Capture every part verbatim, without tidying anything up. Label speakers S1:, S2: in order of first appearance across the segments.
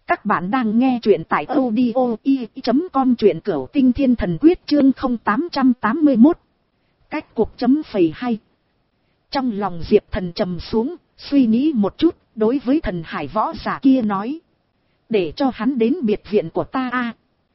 S1: Các bạn đang nghe truyện tại audio i chấm com, truyện Cửu Tinh Thiên Thần Quyết chương không tám tám mươi mốt. Cách cuộc chấm phẩy hay. Trong lòng Diệp Thần trầm xuống, suy nghĩ một chút, đối với thần hải võ giả kia nói. Để cho hắn đến biệt viện của ta a.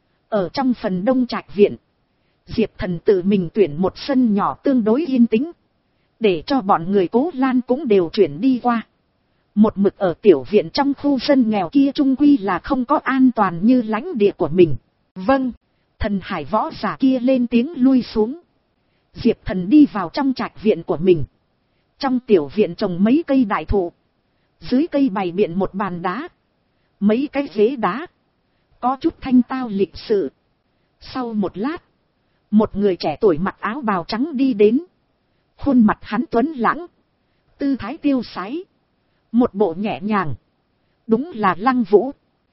S1: Ở trong phần đông trạch viện, Diệp Thần tự mình tuyển một sân nhỏ tương đối yên tĩnh. Để cho bọn người Cố Lan cũng đều chuyển đi qua. Một mực ở tiểu viện trong khu dân nghèo kia trung quy là không có an toàn như lãnh địa của mình. Vâng, thần hải võ giả kia lên tiếng lui xuống. Diệp Thần đi vào trong trạch viện của mình. Trong tiểu viện trồng mấy cây đại thụ. Dưới cây bày biện một bàn đá. Mấy cái ghế đá. Có chút thanh tao lịch sự. Sau một lát, một người trẻ tuổi mặc áo bào trắng đi đến. Khuôn mặt hắn tuấn lãng, tư thái tiêu sái, một bộ nhẹ nhàng. Đúng là Lăng Vũ.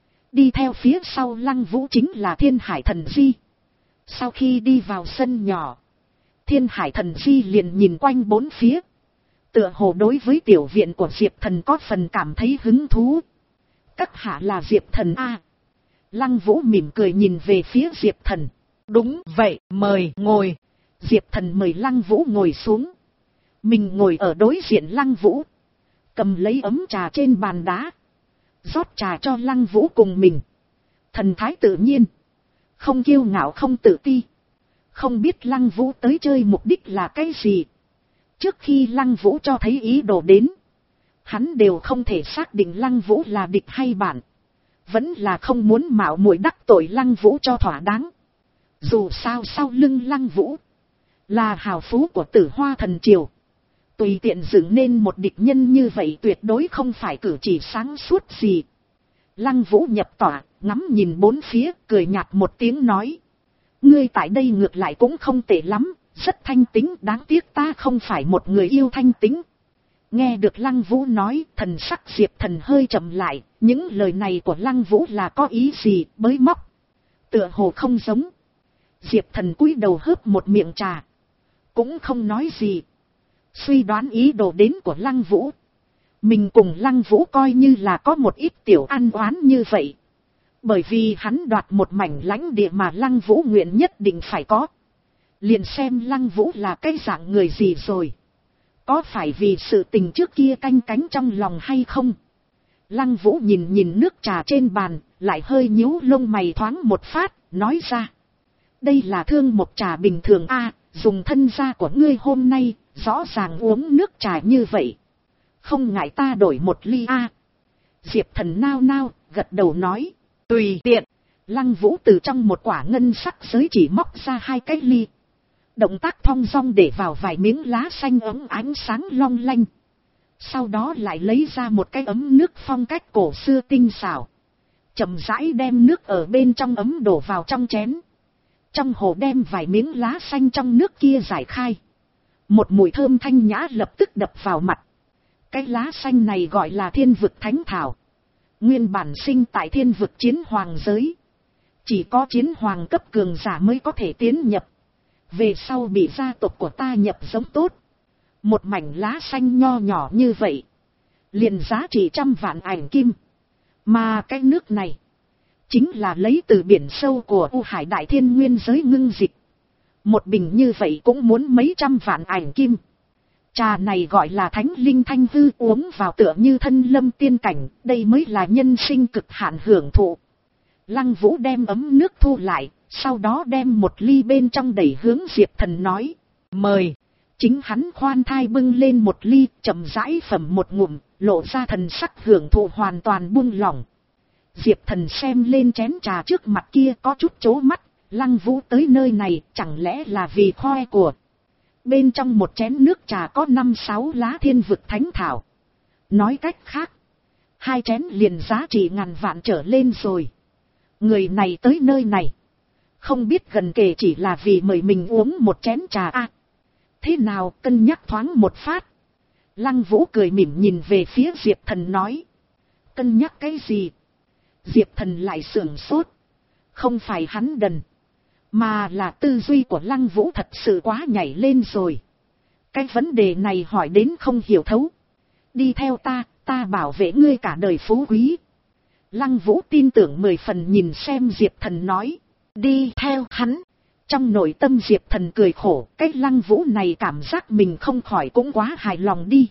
S1: Đi theo phía sau Lăng Vũ chính là Thiên Hải Thần Di. Sau khi đi vào sân nhỏ, Thiên Hải Thần Di liền nhìn quanh bốn phía. Tựa hồ đối với tiểu viện của Diệp Thần có phần cảm thấy hứng thú. Các hạ là Diệp Thần a? Lăng Vũ mỉm cười nhìn về phía Diệp Thần. Đúng vậy, mời ngồi. Diệp Thần mời Lăng Vũ ngồi xuống. Mình ngồi ở đối diện Lăng Vũ, cầm lấy ấm trà trên bàn đá, rót trà cho Lăng Vũ cùng mình. Thần thái tự nhiên, không kiêu ngạo không tự ti. Không biết Lăng Vũ tới chơi mục đích là cái gì. Trước khi Lăng Vũ cho thấy ý đồ đến, hắn đều không thể xác định Lăng Vũ là địch hay bạn. Vẫn là không muốn mạo muội đắc tội Lăng Vũ cho thỏa đáng. Dù sao sau lưng Lăng Vũ là hào phú của Tử Hoa Thần Triều. Tùy tiện dựng nên một địch nhân như vậy tuyệt đối không phải cử chỉ sáng suốt gì. Lăng Vũ nhập tỏa, ngắm nhìn bốn phía, cười nhạt một tiếng nói. Ngươi tại đây ngược lại cũng không tệ lắm, rất thanh tính, đáng tiếc ta không phải một người yêu thanh tính. Nghe được Lăng Vũ nói, thần sắc Diệp Thần hơi chậm lại, những lời này của Lăng Vũ là có ý gì, bới móc. Tựa hồ không giống. Diệp Thần cúi đầu hớp một miệng trà, cũng không nói gì. Suy đoán ý đồ đến của Lăng Vũ. Mình cùng Lăng Vũ coi như là có một ít tiểu ăn oán như vậy. Bởi vì hắn đoạt một mảnh lãnh địa mà Lăng Vũ nguyện nhất định phải có. Liền xem Lăng Vũ là cái dạng người gì rồi. Có phải vì sự tình trước kia canh cánh trong lòng hay không? Lăng Vũ nhìn nhìn nước trà trên bàn, lại hơi nhíu lông mày thoáng một phát, nói ra. Đây là thương một trà bình thường a, dùng thân gia của ngươi hôm nay, rõ ràng uống nước trà như vậy. Không ngại ta đổi một ly a. Diệp Thần nao nao, gật đầu nói. Tùy tiện. Lăng Vũ từ trong một quả ngân sắc giới chỉ móc ra hai cái ly. Động tác thong dong để vào vài miếng lá xanh ấm ánh sáng long lanh. Sau đó lại lấy ra một cái ấm nước phong cách cổ xưa tinh xảo. Chậm rãi đem nước ở bên trong ấm đổ vào trong chén. Trong hồ đem vài miếng lá xanh trong nước kia giải khai. Một mùi thơm thanh nhã lập tức đập vào mặt. Cái lá xanh này gọi là Thiên Vực Thánh Thảo. Nguyên bản sinh tại Thiên Vực Chiến Hoàng giới. Chỉ có chiến hoàng cấp cường giả mới có thể tiến nhập. Về sau bị gia tộc của ta nhập giống tốt. Một mảnh lá xanh nho nhỏ như vậy, liền giá trị trăm vạn ảnh kim. Mà cái nước này chính là lấy từ biển sâu của U Hải Đại Thiên Nguyên giới ngưng dịch. Một bình như vậy cũng muốn mấy trăm vạn ảnh kim. Trà này gọi là Thánh Linh Thanh Hư, uống vào tựa như thân lâm tiên cảnh, đây mới là nhân sinh cực hạn hưởng thụ. Lăng Vũ đem ấm nước thu lại, sau đó đem một ly bên trong đẩy hướng Diệp Thần nói. Mời. Chính hắn khoan thai bưng lên một ly, chậm rãi phẩm một ngụm, lộ ra thần sắc hưởng thụ hoàn toàn buông lỏng. Diệp Thần xem lên chén trà trước mặt kia có chút chố mắt. Lăng Vũ tới nơi này chẳng lẽ là vì khoe của. Bên trong một chén nước trà có năm sáu lá Thiên Vực Thánh Thảo. Nói cách khác, hai chén liền giá trị ngàn vạn trở lên rồi. Người này tới nơi này, không biết gần kề chỉ là vì mời mình uống một chén trà a. À, thế nào, cân nhắc thoáng một phát. Lăng Vũ cười mỉm nhìn về phía Diệp Thần nói. Cân nhắc cái gì? Diệp Thần lại sưởng sốt. Không phải hắn đần, mà là tư duy của Lăng Vũ thật sự quá nhảy lên rồi. Cái vấn đề này hỏi đến không hiểu thấu. Đi theo ta, ta bảo vệ ngươi cả đời phú quý. Lăng Vũ tin tưởng mười phần nhìn xem Diệp Thần nói. Đi theo hắn. Trong nội tâm Diệp Thần cười khổ. Cái Lăng Vũ này cảm giác mình không khỏi cũng quá hài lòng đi.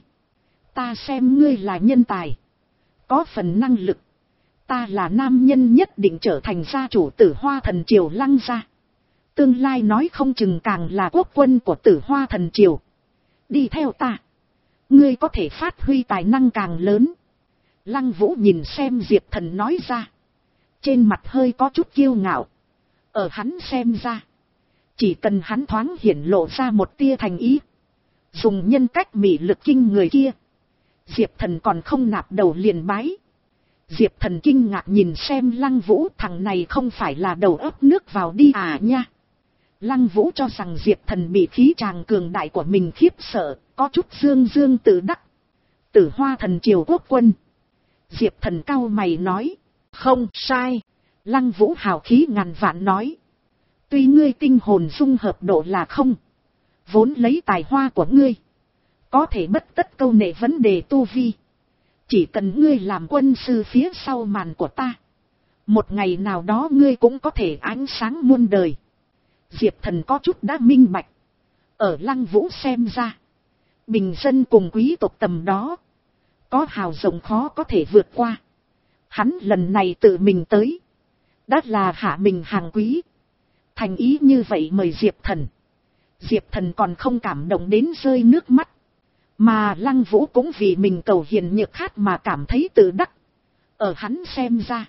S1: Ta xem ngươi là nhân tài. Có phần năng lực. Ta là nam nhân nhất định trở thành gia chủ Tử Hoa Thần Triều Lăng gia. Tương lai nói không chừng càng là quốc quân của Tử Hoa Thần Triều. Đi theo ta. Ngươi có thể phát huy tài năng càng lớn. Lăng Vũ nhìn xem Diệp Thần nói ra. Trên mặt hơi có chút kiêu ngạo. Ở hắn xem ra. Chỉ cần hắn thoáng hiển lộ ra một tia thành ý. Dùng nhân cách mị lực kinh người kia. Diệp Thần còn không nạp đầu liền bái. Diệp Thần kinh ngạc nhìn xem Lăng Vũ, thằng này không phải là đầu ấp nước vào đi à nha. Lăng Vũ cho rằng Diệp Thần bị khí tràng cường đại của mình khiếp sợ, có chút dương dương tự đắc. Tử Hoa Thần Triều quốc quân. Diệp Thần cau mày nói. Không sai. Lăng Vũ hào khí ngàn vạn nói. Tuy ngươi tinh hồn dung hợp độ là không. Vốn lấy tài hoa của ngươi. Có thể bất tất câu nệ vấn đề tu vi. Chỉ cần ngươi làm quân sư phía sau màn của ta. Một ngày nào đó ngươi cũng có thể ánh sáng muôn đời. Diệp Thần có chút đã minh bạch. Ở Lăng Vũ xem ra. Bình dân cùng quý tộc tầm đó. Có hào rộng khó có thể vượt qua. Hắn lần này tự mình tới. Đã là hạ mình hàng quý. Thành ý như vậy mời Diệp Thần. Diệp Thần còn không cảm động đến rơi nước mắt. Mà Lăng Vũ cũng vì mình cầu hiền nhược khát mà cảm thấy tự đắc. Ở hắn xem ra.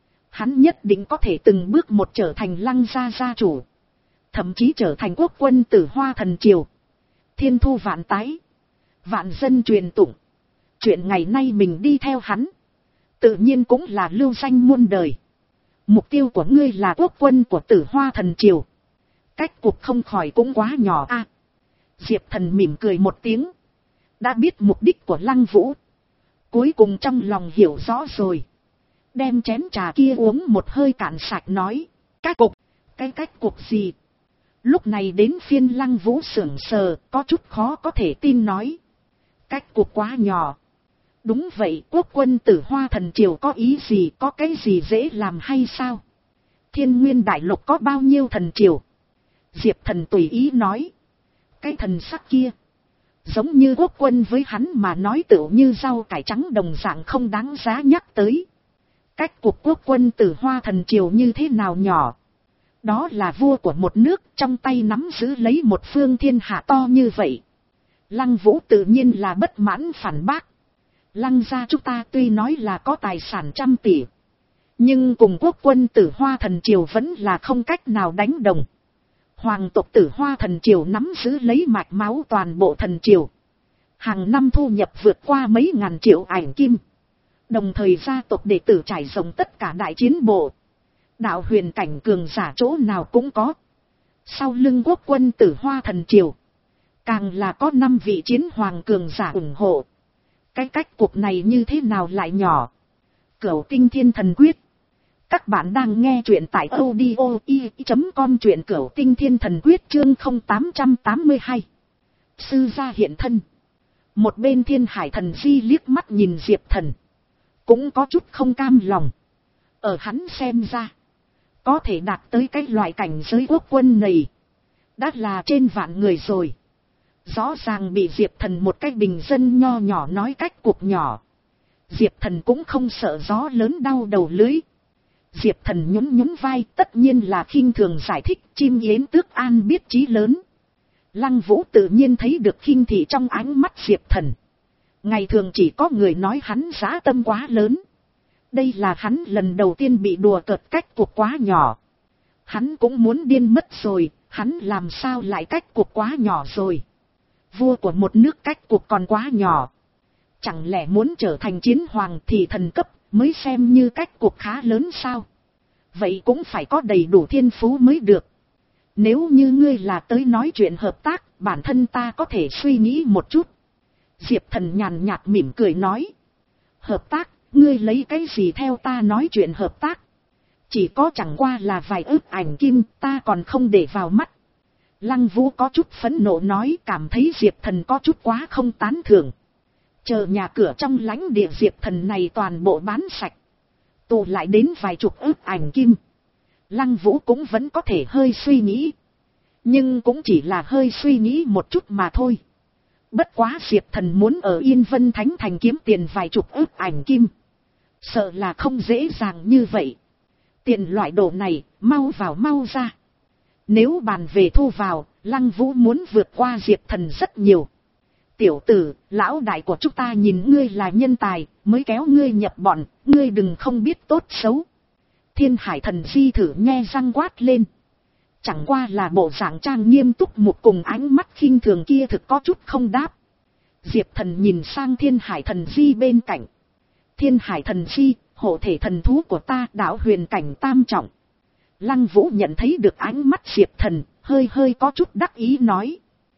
S1: Hắn nhất định có thể từng bước một trở thành Lăng gia gia chủ. Thậm chí trở thành quốc quân Tử Hoa Thần Triều. Thiên thu vạn tái. Vạn dân truyền tụng. Chuyện ngày nay mình đi theo hắn. Tự nhiên cũng là lưu danh muôn đời. Mục tiêu của ngươi là quốc quân của Tử Hoa Thần Triều. Cách cuộc không khỏi cũng quá nhỏ a. À, Diệp Thần mỉm cười một tiếng. Đã biết mục đích của Lăng Vũ. Cuối cùng trong lòng hiểu rõ rồi. Đem chén trà kia uống một hơi cạn sạch nói. Cách cục. Cái cách cục gì? Lúc này đến phiên Lăng Vũ sững sờ, có chút khó có thể tin nói. Cách cục quá nhỏ. Đúng vậy, quốc quân Tử Hoa Thần Triều có ý gì, có cái gì dễ làm hay sao? Thiên Nguyên Đại Lục có bao nhiêu thần triều? Diệp Thần tùy ý nói. Cái thần sắc kia. Giống như quốc quân với hắn mà nói tựu như rau cải trắng đồng dạng không đáng giá nhắc tới. Cách cuộc quốc quân Tử Hoa Thần Triều như thế nào nhỏ? Đó là vua của một nước, trong tay nắm giữ lấy một phương thiên hạ to như vậy. Lăng Vũ tự nhiên là bất mãn phản bác. Lăng gia chúng ta tuy nói là có tài sản trăm tỷ. Nhưng cùng quốc quân Tử Hoa Thần Triều vẫn là không cách nào đánh đồng. Hoàng tộc Tử Hoa Thần Triều nắm giữ lấy mạch máu toàn bộ thần triều. Hàng năm thu nhập vượt qua mấy ngàn triệu ảnh kim. Đồng thời gia tộc đệ tử trải rộng tất cả đại chiến bộ. Đạo huyền cảnh cường giả chỗ nào cũng có. Sau lưng quốc quân Tử Hoa Thần Triều. Càng là có năm vị chiến hoàng cường giả ủng hộ. Cái cách cuộc này như thế nào lại nhỏ. Cửu Tinh Thiên Thần Quyết. Các bạn đang nghe truyện tại audio i chấm com, truyện Cửu Tinh Thiên Thần Quyết chương không tám tám hai. Sư gia hiện thân. Một bên Thiên Hải Thần Di liếc mắt nhìn Diệp Thần. Cũng có chút không cam lòng. Ở hắn xem ra. Có thể đạt tới cái loại cảnh giới quốc quân này. Đã là trên vạn người rồi. Rõ ràng bị Diệp Thần một cái bình dân nho nhỏ nói cách cuộc nhỏ. Diệp Thần cũng không sợ gió lớn đau đầu lưới. Diệp Thần nhún nhún vai, tất nhiên là khinh thường giải thích, chim yến tước an biết chí lớn. Lăng Vũ tự nhiên thấy được khinh thị trong ánh mắt Diệp Thần. Ngày thường chỉ có người nói hắn dã tâm quá lớn. Đây là hắn lần đầu tiên bị đùa cợt cách cuộc quá nhỏ. Hắn cũng muốn điên mất rồi, hắn làm sao lại cách cuộc quá nhỏ rồi. Vua của một nước cách cuộc còn quá nhỏ. Chẳng lẽ muốn trở thành chiến hoàng thì thần cấp mới xem như cách cuộc khá lớn sao? Vậy cũng phải có đầy đủ thiên phú mới được. Nếu như ngươi là tới nói chuyện hợp tác, bản thân ta có thể suy nghĩ một chút. Diệp Thần nhàn nhạt mỉm cười nói. Hợp tác, ngươi lấy cái gì theo ta nói chuyện hợp tác? Chỉ có chẳng qua là vài ức ảnh kim, ta còn không để vào mắt. Lăng Vũ có chút phẫn nộ nói, cảm thấy Diệp Thần có chút quá không tán thưởng. Chờ nhà cửa trong lãnh địa Diệp Thần này toàn bộ bán sạch. tụ lại đến vài chục ức ảnh kim. Lăng Vũ cũng vẫn có thể hơi suy nghĩ. Nhưng cũng chỉ là hơi suy nghĩ một chút mà thôi. Bất quá Diệp Thần muốn ở Yên Vân Thánh Thành kiếm tiền vài chục ức ảnh kim. Sợ là không dễ dàng như vậy. Tiền loại đồ này, mau vào mau ra. Nếu bàn về thu vào, Lăng Vũ muốn vượt qua Diệp Thần rất nhiều. Tiểu tử, lão đại của chúng ta nhìn ngươi là nhân tài, mới kéo ngươi nhập bọn, ngươi đừng không biết tốt xấu. Thiên Hải Thần Di thử nghe răng quát lên. Chẳng qua là bộ dạng trang nghiêm túc một cùng ánh mắt khinh thường kia thực có chút không đáp. Diệp Thần nhìn sang Thiên Hải Thần Di bên cạnh. Thiên Hải Thần Di, hộ thể thần thú của ta, đạo huyền cảnh tam trọng. Lăng Vũ nhận thấy được ánh mắt Diệp Thần, hơi hơi có chút đắc ý nói.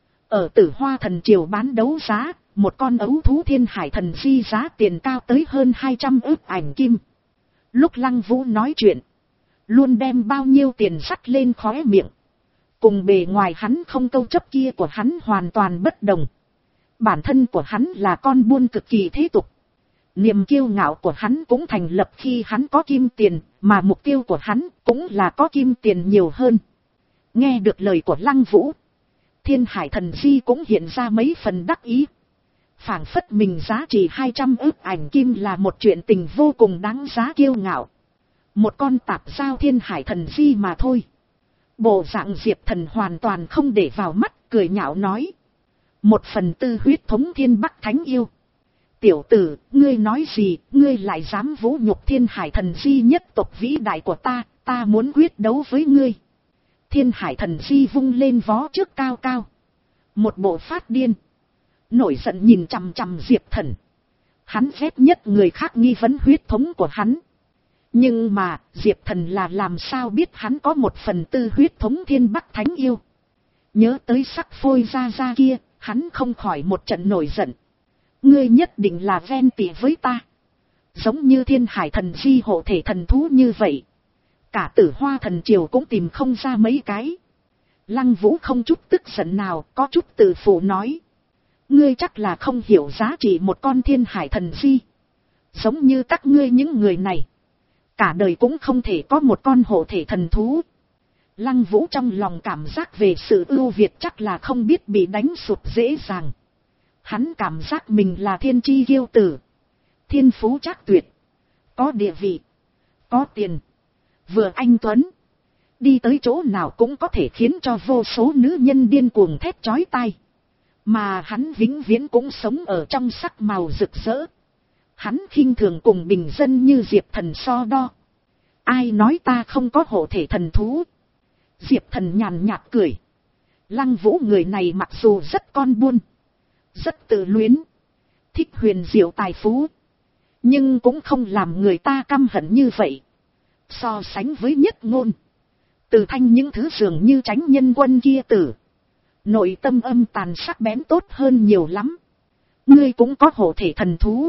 S1: Ở Tử Hoa Thần Triều bán đấu giá, một con ấu thú Thiên Hải Thần Di giá tiền cao tới hơn hai trăm ức ảnh kim. Lúc Lăng Vũ nói chuyện, luôn đem bao nhiêu tiền sắt lên khóe miệng. Cùng bề ngoài hắn không câu chấp kia của hắn hoàn toàn bất đồng. Bản thân của hắn là con buôn cực kỳ thế tục. Niềm kiêu ngạo của hắn cũng thành lập khi hắn có kim tiền, mà mục tiêu của hắn cũng là có kim tiền nhiều hơn. Nghe được lời của Lăng Vũ, Thiên Hải Thần Di cũng hiện ra mấy phần đắc ý. Phảng phất mình giá trị hai trăm ức ảnh kim là một chuyện tình vô cùng đáng giá kiêu ngạo. Một con tạp giao Thiên Hải Thần Di mà thôi. Bộ dạng Diệp Thần hoàn toàn không để vào mắt, cười nhạo nói. Một phần tư huyết thống Thiên Bắc Thánh Yêu. Tiểu tử, ngươi nói gì, ngươi lại dám vũ nhục Thiên Hải Thần Di nhất tộc vĩ đại của ta, ta muốn quyết đấu với ngươi. Thiên Hải Thần Di vung lên vó trước cao cao. Một bộ phát điên. Nổi giận nhìn chằm chằm Diệp Thần. Hắn ghét nhất người khác nghi vấn huyết thống của hắn. Nhưng mà, Diệp Thần là làm sao biết hắn có một phần tư huyết thống Thiên Bắc Thánh Yêu. Nhớ tới sắc phôi ra ra kia, hắn không khỏi một trận nổi giận. Ngươi nhất định là ven tị với ta. Giống như Thiên Hải Thần Di hộ thể thần thú như vậy. Cả Tử Hoa Thần Triều cũng tìm không ra mấy cái. Lăng Vũ không chút tức giận nào, có chút tự phụ nói. Ngươi chắc là không hiểu giá trị một con Thiên Hải Thần Di. Giống như các ngươi những người này. Cả đời cũng không thể có một con hộ thể thần thú. Lăng Vũ trong lòng cảm giác về sự ưu việt chắc là không biết bị đánh sụt dễ dàng. Hắn cảm giác mình là thiên chi kiêu tử. Thiên phú chắc tuyệt. Có địa vị. Có tiền. Vừa anh tuấn. Đi tới chỗ nào cũng có thể khiến cho vô số nữ nhân điên cuồng thét chói tai. Mà hắn vĩnh viễn cũng sống ở trong sắc màu rực rỡ. Hắn khinh thường cùng bình dân như Diệp Thần so đo. Ai nói ta không có hộ thể thần thú? Diệp Thần nhàn nhạt cười. Lăng Vũ người này mặc dù rất con buôn. Rất tự luyến. Thích huyền diệu tài phú. Nhưng cũng không làm người ta căm hận như vậy. So sánh với Nhất Ngôn. Từ Thanh những thứ dường như Chánh Nhân Quân kia tử. Nội tâm âm tàn sắc bén tốt hơn nhiều lắm. Ngươi cũng có hộ thể thần thú.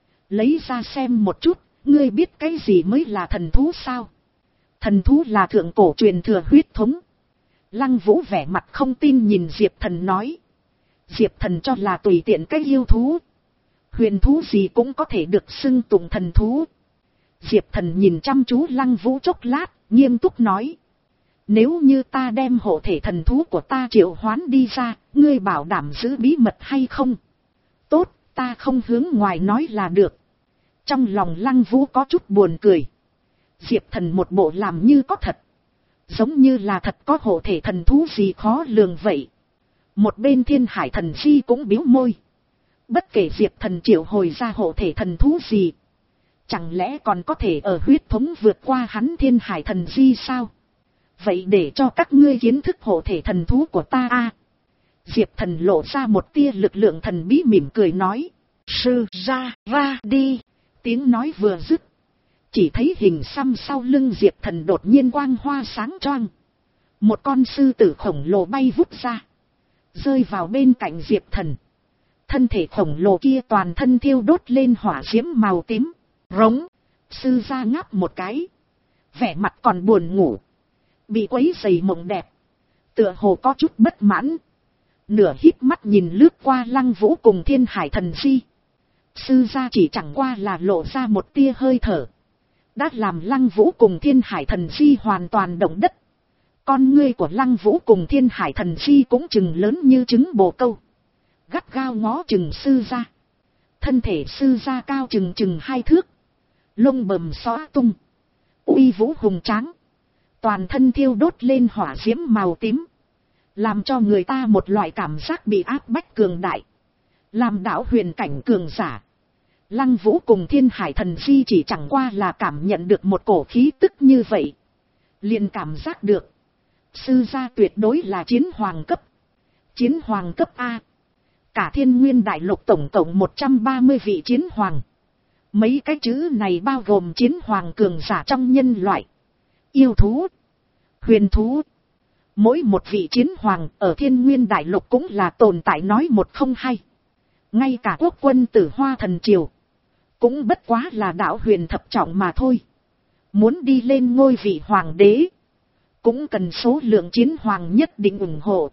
S1: Lấy ra xem một chút, ngươi biết cái gì mới là thần thú sao? Thần thú là thượng cổ truyền thừa huyết thống. Lăng Vũ vẻ mặt không tin nhìn Diệp Thần nói. Diệp Thần cho là tùy tiện cái yêu thú. Huyền thú gì cũng có thể được xưng tụng thần thú. Diệp Thần nhìn chăm chú Lăng Vũ chốc lát, nghiêm túc nói. Nếu như ta đem hộ thể thần thú của ta triệu hoán đi ra, ngươi bảo đảm giữ bí mật hay không? Tốt, ta không hướng ngoài nói là được. Trong lòng Lăng Vũ có chút buồn cười. Diệp Thần một bộ làm như có thật. Giống như là thật có hộ thể thần thú gì khó lường vậy. Một bên Thiên Hải Thần Di cũng bĩu môi. Bất kể Diệp Thần triệu hồi ra hộ thể thần thú gì. Chẳng lẽ còn có thể ở huyết thống vượt qua hắn Thiên Hải Thần Di sao? Vậy để cho các ngươi kiến thức hộ thể thần thú của ta a. Diệp Thần lộ ra một tia lực lượng thần bí mỉm cười nói. Sư ra ra đi. Tiếng nói vừa dứt. Chỉ thấy hình xăm sau lưng Diệp Thần đột nhiên quang hoa sáng choang. Một con sư tử khổng lồ bay vút ra. Rơi vào bên cạnh Diệp Thần. Thân thể khổng lồ kia toàn thân thiêu đốt lên hỏa diễm màu tím. Rống. Sư ra ngáp một cái. Vẻ mặt còn buồn ngủ. Bị quấy rầy mộng đẹp. Tựa hồ có chút bất mãn. Nửa híp mắt nhìn lướt qua Lăng Vũ cùng Thiên Hải Thần Di. Sư gia chỉ chẳng qua là lộ ra một tia hơi thở. đã làm Lăng Vũ cùng Thiên Hải Thần Di hoàn toàn động đất. Con ngươi của Lăng Vũ cùng Thiên Hải Thần Di cũng chừng lớn như trứng bồ câu. Gắt gao ngó chừng sư gia. Thân thể sư gia cao chừng chừng hai thước. Lông bầm xõa tung. Uy vũ hùng tráng. Toàn thân thiêu đốt lên hỏa diễm màu tím. Làm cho người ta một loại cảm giác bị áp bách cường đại. Làm đạo huyền cảnh cường giả. Lăng Vũ cùng Thiên Hải Thần Di chỉ chẳng qua là cảm nhận được một cổ khí tức như vậy. Liền cảm giác được. Sư gia tuyệt đối là chiến hoàng cấp. Chiến hoàng cấp A. Cả Thiên Nguyên Đại Lục tổng cộng một trăm ba mươi vị chiến hoàng. Mấy cái chữ này bao gồm chiến hoàng cường giả trong nhân loại. Yêu thú. Huyền thú. Mỗi một vị chiến hoàng ở Thiên Nguyên Đại Lục cũng là tồn tại nói một không hai. Ngay cả quốc quân Tử Hoa Thần Triều. Cũng bất quá là đạo huyền thập trọng mà thôi. Muốn đi lên ngôi vị hoàng đế. Cũng cần số lượng chiến hoàng nhất định ủng hộ.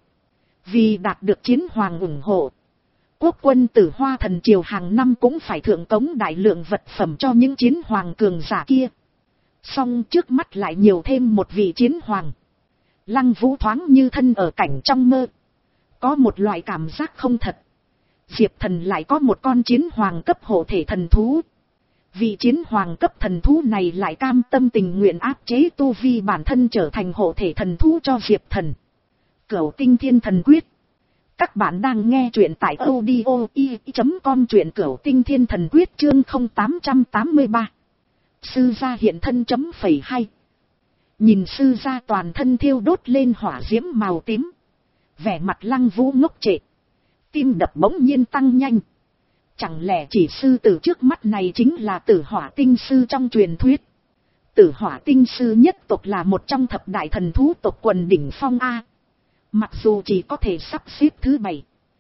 S1: Vì đạt được chiến hoàng ủng hộ. Quốc quân Tử Hoa Thần Triều hàng năm cũng phải thượng cống đại lượng vật phẩm cho những chiến hoàng cường giả kia. Song trước mắt lại nhiều thêm một vị chiến hoàng. Lăng Vũ thoáng như thân ở cảnh trong mơ. Có một loại cảm giác không thật. Diệp Thần lại có một con chiến hoàng cấp hộ thể thần thú. Vị chiến hoàng cấp thần thú này lại cam tâm tình nguyện áp chế tu vi bản thân trở thành hộ thể thần thú cho Diệp Thần. Cửu Tinh Thiên Thần Quyết. Các bạn đang nghe truyện tại audio i chấm com, truyện Cửu Tinh Thiên Thần Quyết chương không tám tám ba. Sư gia hiện thân chấm phẩy hai. Nhìn sư gia toàn thân thiêu đốt lên hỏa diễm màu tím. Vẻ mặt Lăng Vũ ngốc trệ. Tim đập bỗng nhiên tăng nhanh. Chẳng lẽ chỉ sư tử trước mắt này chính là Tử Hỏa Tinh Sư trong truyền thuyết. Tử Hỏa Tinh Sư nhất tộc là một trong thập đại thần thú tộc quần đỉnh phong A. Mặc dù chỉ có thể sắp xếp thứ bảy.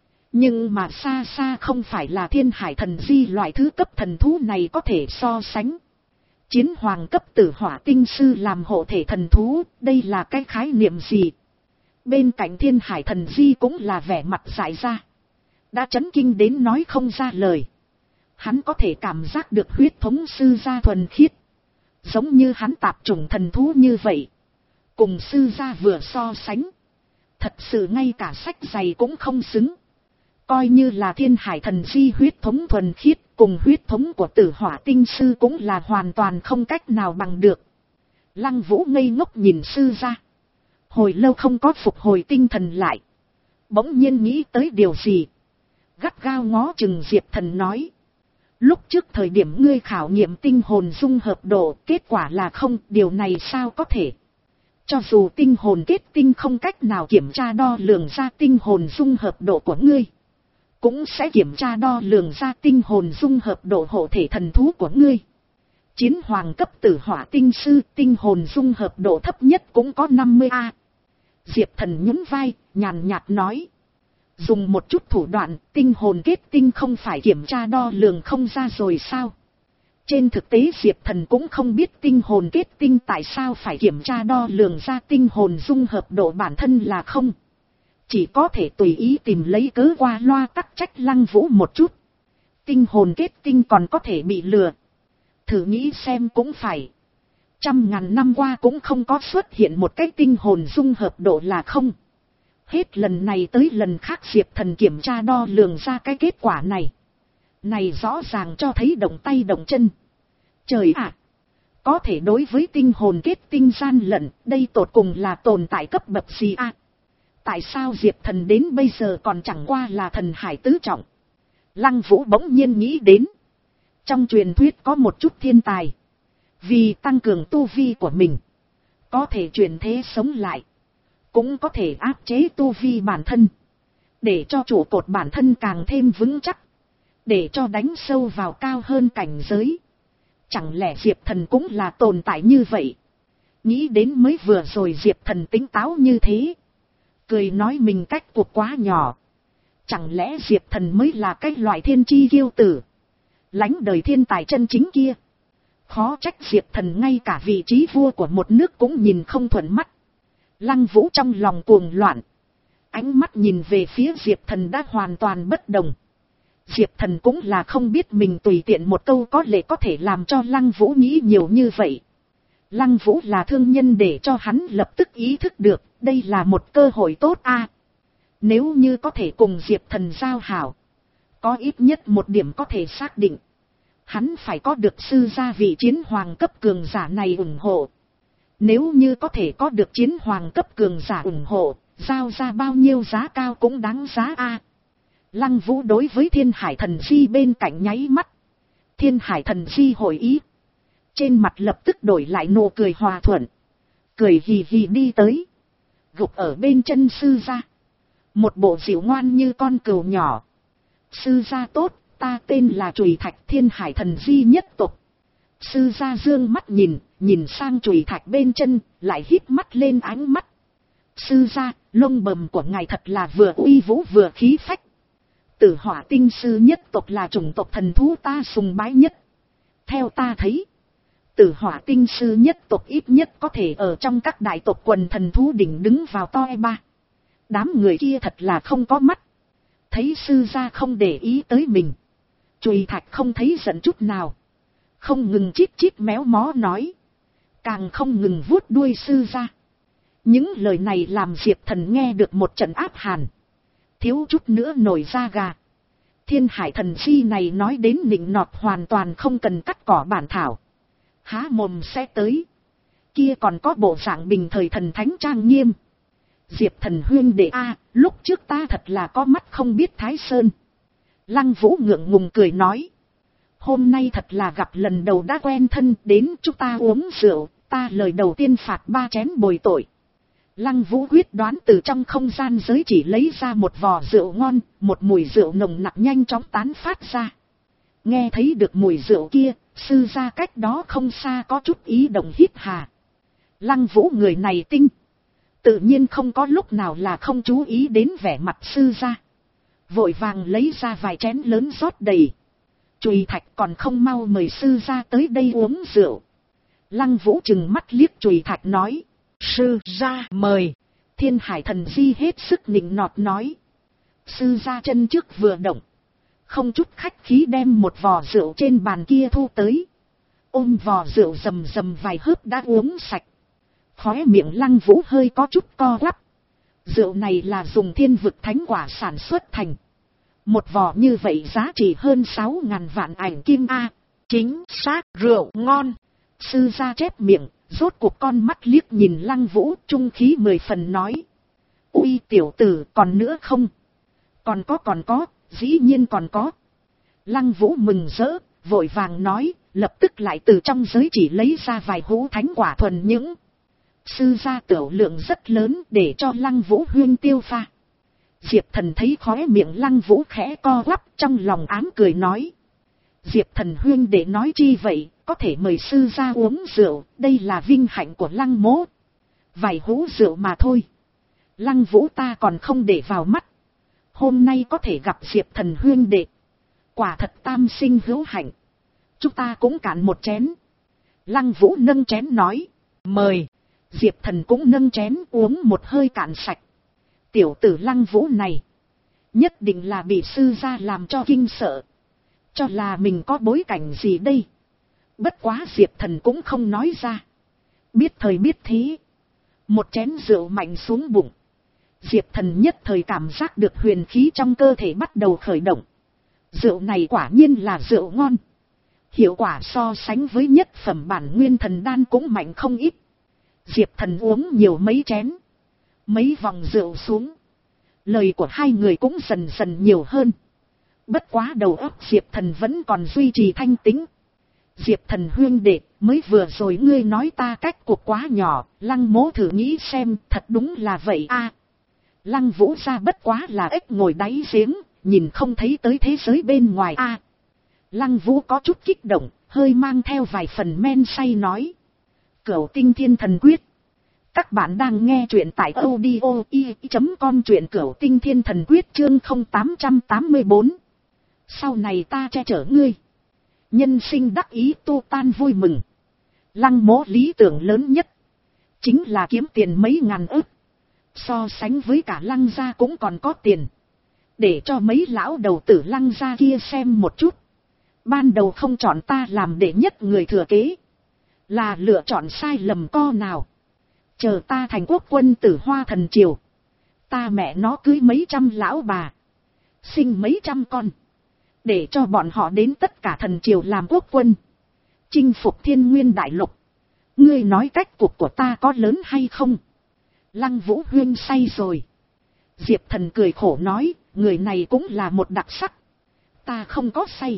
S1: Nhưng mà xa xa không phải là Thiên Hải Thần Di loại thứ cấp thần thú này có thể so sánh. Chiến hoàng cấp Tử Hỏa Tinh Sư làm hộ thể thần thú, đây là cái khái niệm gì? Bên cạnh Thiên Hải Thần Di cũng là vẻ mặt dại ra. Đã chấn kinh đến nói không ra lời. Hắn có thể cảm giác được huyết thống sư gia thuần khiết. Giống như hắn tạp chủng thần thú như vậy. Cùng sư gia vừa so sánh. Thật sự ngay cả sách giày cũng không xứng. Coi như là Thiên Hải Thần Di huyết thống thuần khiết. Cùng huyết thống của Tử Hỏa Tinh Sư cũng là hoàn toàn không cách nào bằng được. Lăng Vũ ngây ngốc nhìn sư gia. Hồi lâu không có phục hồi tinh thần lại. Bỗng nhiên nghĩ tới điều gì. Gắt gao ngó chừng Diệp Thần nói. Lúc trước thời điểm ngươi khảo nghiệm tinh hồn dung hợp độ, kết quả là không, điều này sao có thể. Cho dù tinh hồn kết tinh không cách nào kiểm tra đo lường ra tinh hồn dung hợp độ của ngươi, cũng sẽ kiểm tra đo lường ra tinh hồn dung hợp độ hộ thể thần thú của ngươi. Chiến hoàng cấp Tử Hỏa Tinh Sư, tinh hồn dung hợp độ thấp nhất cũng có năm mươi A. Diệp Thần nhún vai, nhàn nhạt nói. Dùng một chút thủ đoạn, tinh hồn kết tinh không phải kiểm tra đo lường không ra rồi sao? Trên thực tế Diệp Thần cũng không biết tinh hồn kết tinh tại sao phải kiểm tra đo lường ra tinh hồn dung hợp độ bản thân là không. Chỉ có thể tùy ý tìm lấy cớ qua loa tắc trách Lăng Vũ một chút. Tinh hồn kết tinh còn có thể bị lừa. Thử nghĩ xem cũng phải. Trăm ngàn năm qua cũng không có xuất hiện một cái tinh hồn dung hợp độ là không. Hết lần này tới lần khác Diệp Thần kiểm tra đo lường ra cái kết quả này. Này rõ ràng cho thấy động tay động chân. Trời ạ! Có thể đối với tinh hồn kết tinh gian lận, đây tột cùng là tồn tại cấp bậc gì ạ? À? Tại sao Diệp Thần đến bây giờ còn chẳng qua là thần hải tứ trọng? Lăng Vũ bỗng nhiên nghĩ đến. Trong truyền thuyết có một chút thiên tài. Vì tăng cường tu vi của mình. Có thể chuyển thế sống lại. Cũng có thể áp chế tu vi bản thân. Để cho trụ cột bản thân càng thêm vững chắc. Để cho đánh sâu vào cao hơn cảnh giới. Chẳng lẽ Diệp Thần cũng là tồn tại như vậy? Nghĩ đến mới vừa rồi Diệp Thần tỉnh táo như thế. Cười nói mình cách cuộc quá nhỏ. Chẳng lẽ Diệp Thần mới là cái loại thiên chi kiêu tử. Lánh đời thiên tài chân chính kia. Khó trách Diệp Thần ngay cả vị trí vua của một nước cũng nhìn không thuận mắt. Lăng Vũ trong lòng cuồng loạn. Ánh mắt nhìn về phía Diệp Thần đã hoàn toàn bất đồng. Diệp Thần cũng là không biết mình tùy tiện một câu có lẽ có thể làm cho Lăng Vũ nghĩ nhiều như vậy. Lăng Vũ là thương nhân để cho hắn lập tức ý thức được, đây là một cơ hội tốt a. Nếu như có thể cùng Diệp Thần giao hảo, có ít nhất một điểm có thể xác định. Hắn phải có được sư gia vị chiến hoàng cấp cường giả này ủng hộ. Nếu như có thể có được chiến hoàng cấp cường giả ủng hộ, giao ra bao nhiêu giá cao cũng đáng giá a. Lăng Vũ đối với Thiên Hải Thần Di bên cạnh nháy mắt. Thiên Hải Thần Di hội ý. Trên mặt lập tức đổi lại nụ cười hòa thuận. Cười hì hì đi tới. Gục ở bên chân sư gia. Một bộ dịu ngoan như con cừu nhỏ. Sư gia tốt, ta tên là Chùy Thạch, Thiên Hải Thần Di nhất tộc. Sư gia dương mắt nhìn, nhìn sang Chùy Thạch bên chân, lại híp mắt lên ánh mắt. Sư gia, lông bầm của ngài thật là vừa uy vũ vừa khí phách. Tử Hỏa Tinh Sư nhất tộc là chủng tộc thần thú ta sùng bái nhất. Theo ta thấy, Tử Hỏa Tinh Sư nhất tộc ít nhất có thể ở trong các đại tộc quần thần thú đỉnh đứng vào toi ba. Đám người kia thật là không có mắt. Thấy sư gia không để ý tới mình, Chùy Thạch không thấy giận chút nào, không ngừng chít chít méo mó nói, càng không ngừng vuốt đuôi sư gia. Những lời này làm Diệp Thần nghe được một trận áp hàn, thiếu chút nữa nổi da gà. Thiên Hải Thần Di này nói đến nịnh nọt hoàn toàn không cần cắt cỏ bản thảo, há mồm sẽ tới. Kia còn có bộ dạng bình thời thần thánh trang nghiêm. Diệp Thần huyên đệ a, lúc trước ta thật là có mắt không biết Thái Sơn. Lăng Vũ ngượng ngùng cười nói, hôm nay thật là gặp lần đầu đã quen thân, đến chúng ta uống rượu, ta lời đầu tiên phạt ba chén bồi tội. Lăng Vũ quyết đoán từ trong không gian giới chỉ lấy ra một vò rượu ngon, một mùi rượu nồng nặc nhanh chóng tán phát ra. Nghe thấy được mùi rượu kia, sư gia cách đó không xa có chút ý động hít hà. Lăng Vũ người này tinh, tự nhiên không có lúc nào là không chú ý đến vẻ mặt sư gia. Vội vàng lấy ra vài chén lớn rót đầy. Chùy Thạch còn không mau mời sư gia tới đây uống rượu. Lăng Vũ trừng mắt liếc Chùy Thạch nói, sư gia mời. Thiên Hải Thần Di hết sức nịnh nọt nói. Sư gia chân trước vừa động, không chút khách khí đem một vò rượu trên bàn kia thu tới. Ôm vò rượu rầm rầm vài hớp đã uống sạch. Khóe miệng Lăng Vũ hơi có chút co quắp. Rượu này là dùng thiên vực thánh quả sản xuất thành. Một vò như vậy giá trị hơn sáu ngàn vạn ảnh kim a. Chính xác rượu ngon. Sư gia chép miệng, rốt cuộc con mắt liếc nhìn Lăng Vũ, trung khí mười phần nói. Ui tiểu tử, còn nữa không? Còn có còn có, dĩ nhiên còn có. Lăng Vũ mừng rỡ, vội vàng nói, lập tức lại từ trong giới chỉ lấy ra vài hũ thánh quả thuần những. Sư gia tiểu lượng rất lớn để cho Lăng Vũ huyên tiêu pha. Diệp Thần thấy khóe miệng Lăng Vũ khẽ co quắp, trong lòng ám cười nói. Diệp Thần huyên để nói chi vậy, có thể mời sư gia uống rượu, đây là vinh hạnh của Lăng mỗ. Vài hũ rượu mà thôi. Lăng Vũ ta còn không để vào mắt. Hôm nay có thể gặp Diệp Thần huyên đệ, quả thật tam sinh hữu hạnh. Chúng ta cũng cạn một chén. Lăng Vũ nâng chén nói, mời. Diệp Thần cũng nâng chén uống một hơi cạn sạch. Tiểu tử Lăng Vũ này, nhất định là bị sư gia làm cho kinh sợ. Cho là mình có bối cảnh gì đây. Bất quá Diệp Thần cũng không nói ra. Biết thời biết thế. Một chén rượu mạnh xuống bụng. Diệp Thần nhất thời cảm giác được huyền khí trong cơ thể bắt đầu khởi động. Rượu này quả nhiên là rượu ngon. Hiệu quả so sánh với nhất phẩm bản nguyên thần đan cũng mạnh không ít. Diệp Thần uống nhiều mấy chén. Mấy vòng rượu xuống. Lời của hai người cũng dần dần nhiều hơn. Bất quá đầu óc Diệp Thần vẫn còn duy trì thanh tĩnh. Diệp Thần huyên đệ, mới vừa rồi ngươi nói ta cách cuộc quá nhỏ, Lăng mỗ thử nghĩ xem, thật đúng là vậy a. Lăng Vũ ra bất quá là ếch ngồi đáy giếng, nhìn không thấy tới thế giới bên ngoài a. Lăng Vũ có chút kích động, hơi mang theo vài phần men say nói. Cửu Tinh Thiên Thần Quyết. Các bạn đang nghe truyện tại audio i chấm com, truyện Cửu Tinh Thiên Thần Quyết chương không tám tám bốn. Sau này ta che chở ngươi. Nhân sinh đắc ý tu tan vui mừng. Lăng mỗ lý tưởng lớn nhất chính là kiếm tiền mấy ngàn ức. So sánh với cả Lăng gia cũng còn có tiền. để cho mấy lão đầu tử Lăng gia kia xem một chút. Ban đầu không chọn ta làm đệ nhất người thừa kế, là lựa chọn sai lầm co nào. Chờ ta thành quốc quân tử Hoa Thần Triều, ta mẹ nó cưới mấy trăm lão bà, sinh mấy trăm con, để cho bọn họ đến tất cả thần triều làm quốc quân, chinh phục thiên nguyên đại lục. Ngươi nói cách cuộc của ta có lớn hay không? Lăng Vũ Huyên say rồi. Diệp Thần cười khổ nói, người này cũng là một đặc sắc. Ta không có say,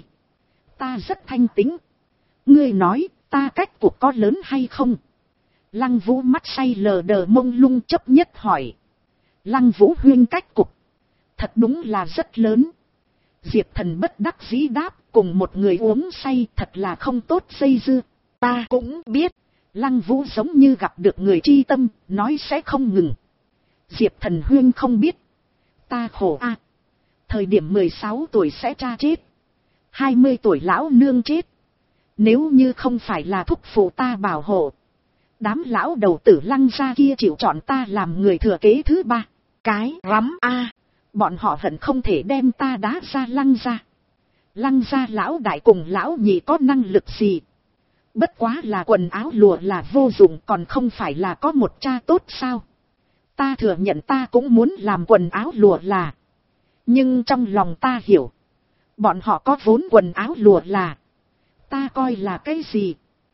S1: ta rất thanh tĩnh. Ngươi nói, ta cách cuộc có lớn hay không? Lăng Vũ mắt say lờ đờ mông lung chấp nhất hỏi. Lăng Vũ Huyên cách cục, thật đúng là rất lớn. Diệp Thần bất đắc dĩ đáp, cùng một người uống say thật là không tốt dây dưa. Ta cũng biết. Lăng Vũ giống như gặp được người tri tâm, nói sẽ không ngừng. Diệp Thần Huyên không biết. Ta khổ a. À. Thời điểm mười sáu tuổi sẽ cha chết, hai mươi tuổi lão nương chết. Nếu như không phải là thúc phụ ta bảo hộ, đám lão đầu tử Lăng gia kia chịu chọn ta làm người thừa kế thứ ba. Cái rắm a. À. Bọn họ hận không thể đem ta đá ra Lăng gia. Lăng gia lão đại cùng lão nhị có năng lực gì? Bất quá là quần áo lụa là vô dụng, còn không phải là có một cha tốt sao? Ta thừa nhận ta cũng muốn làm quần áo lụa là. Nhưng trong lòng ta hiểu, bọn họ có vốn quần áo lụa là, ta coi là cái gì?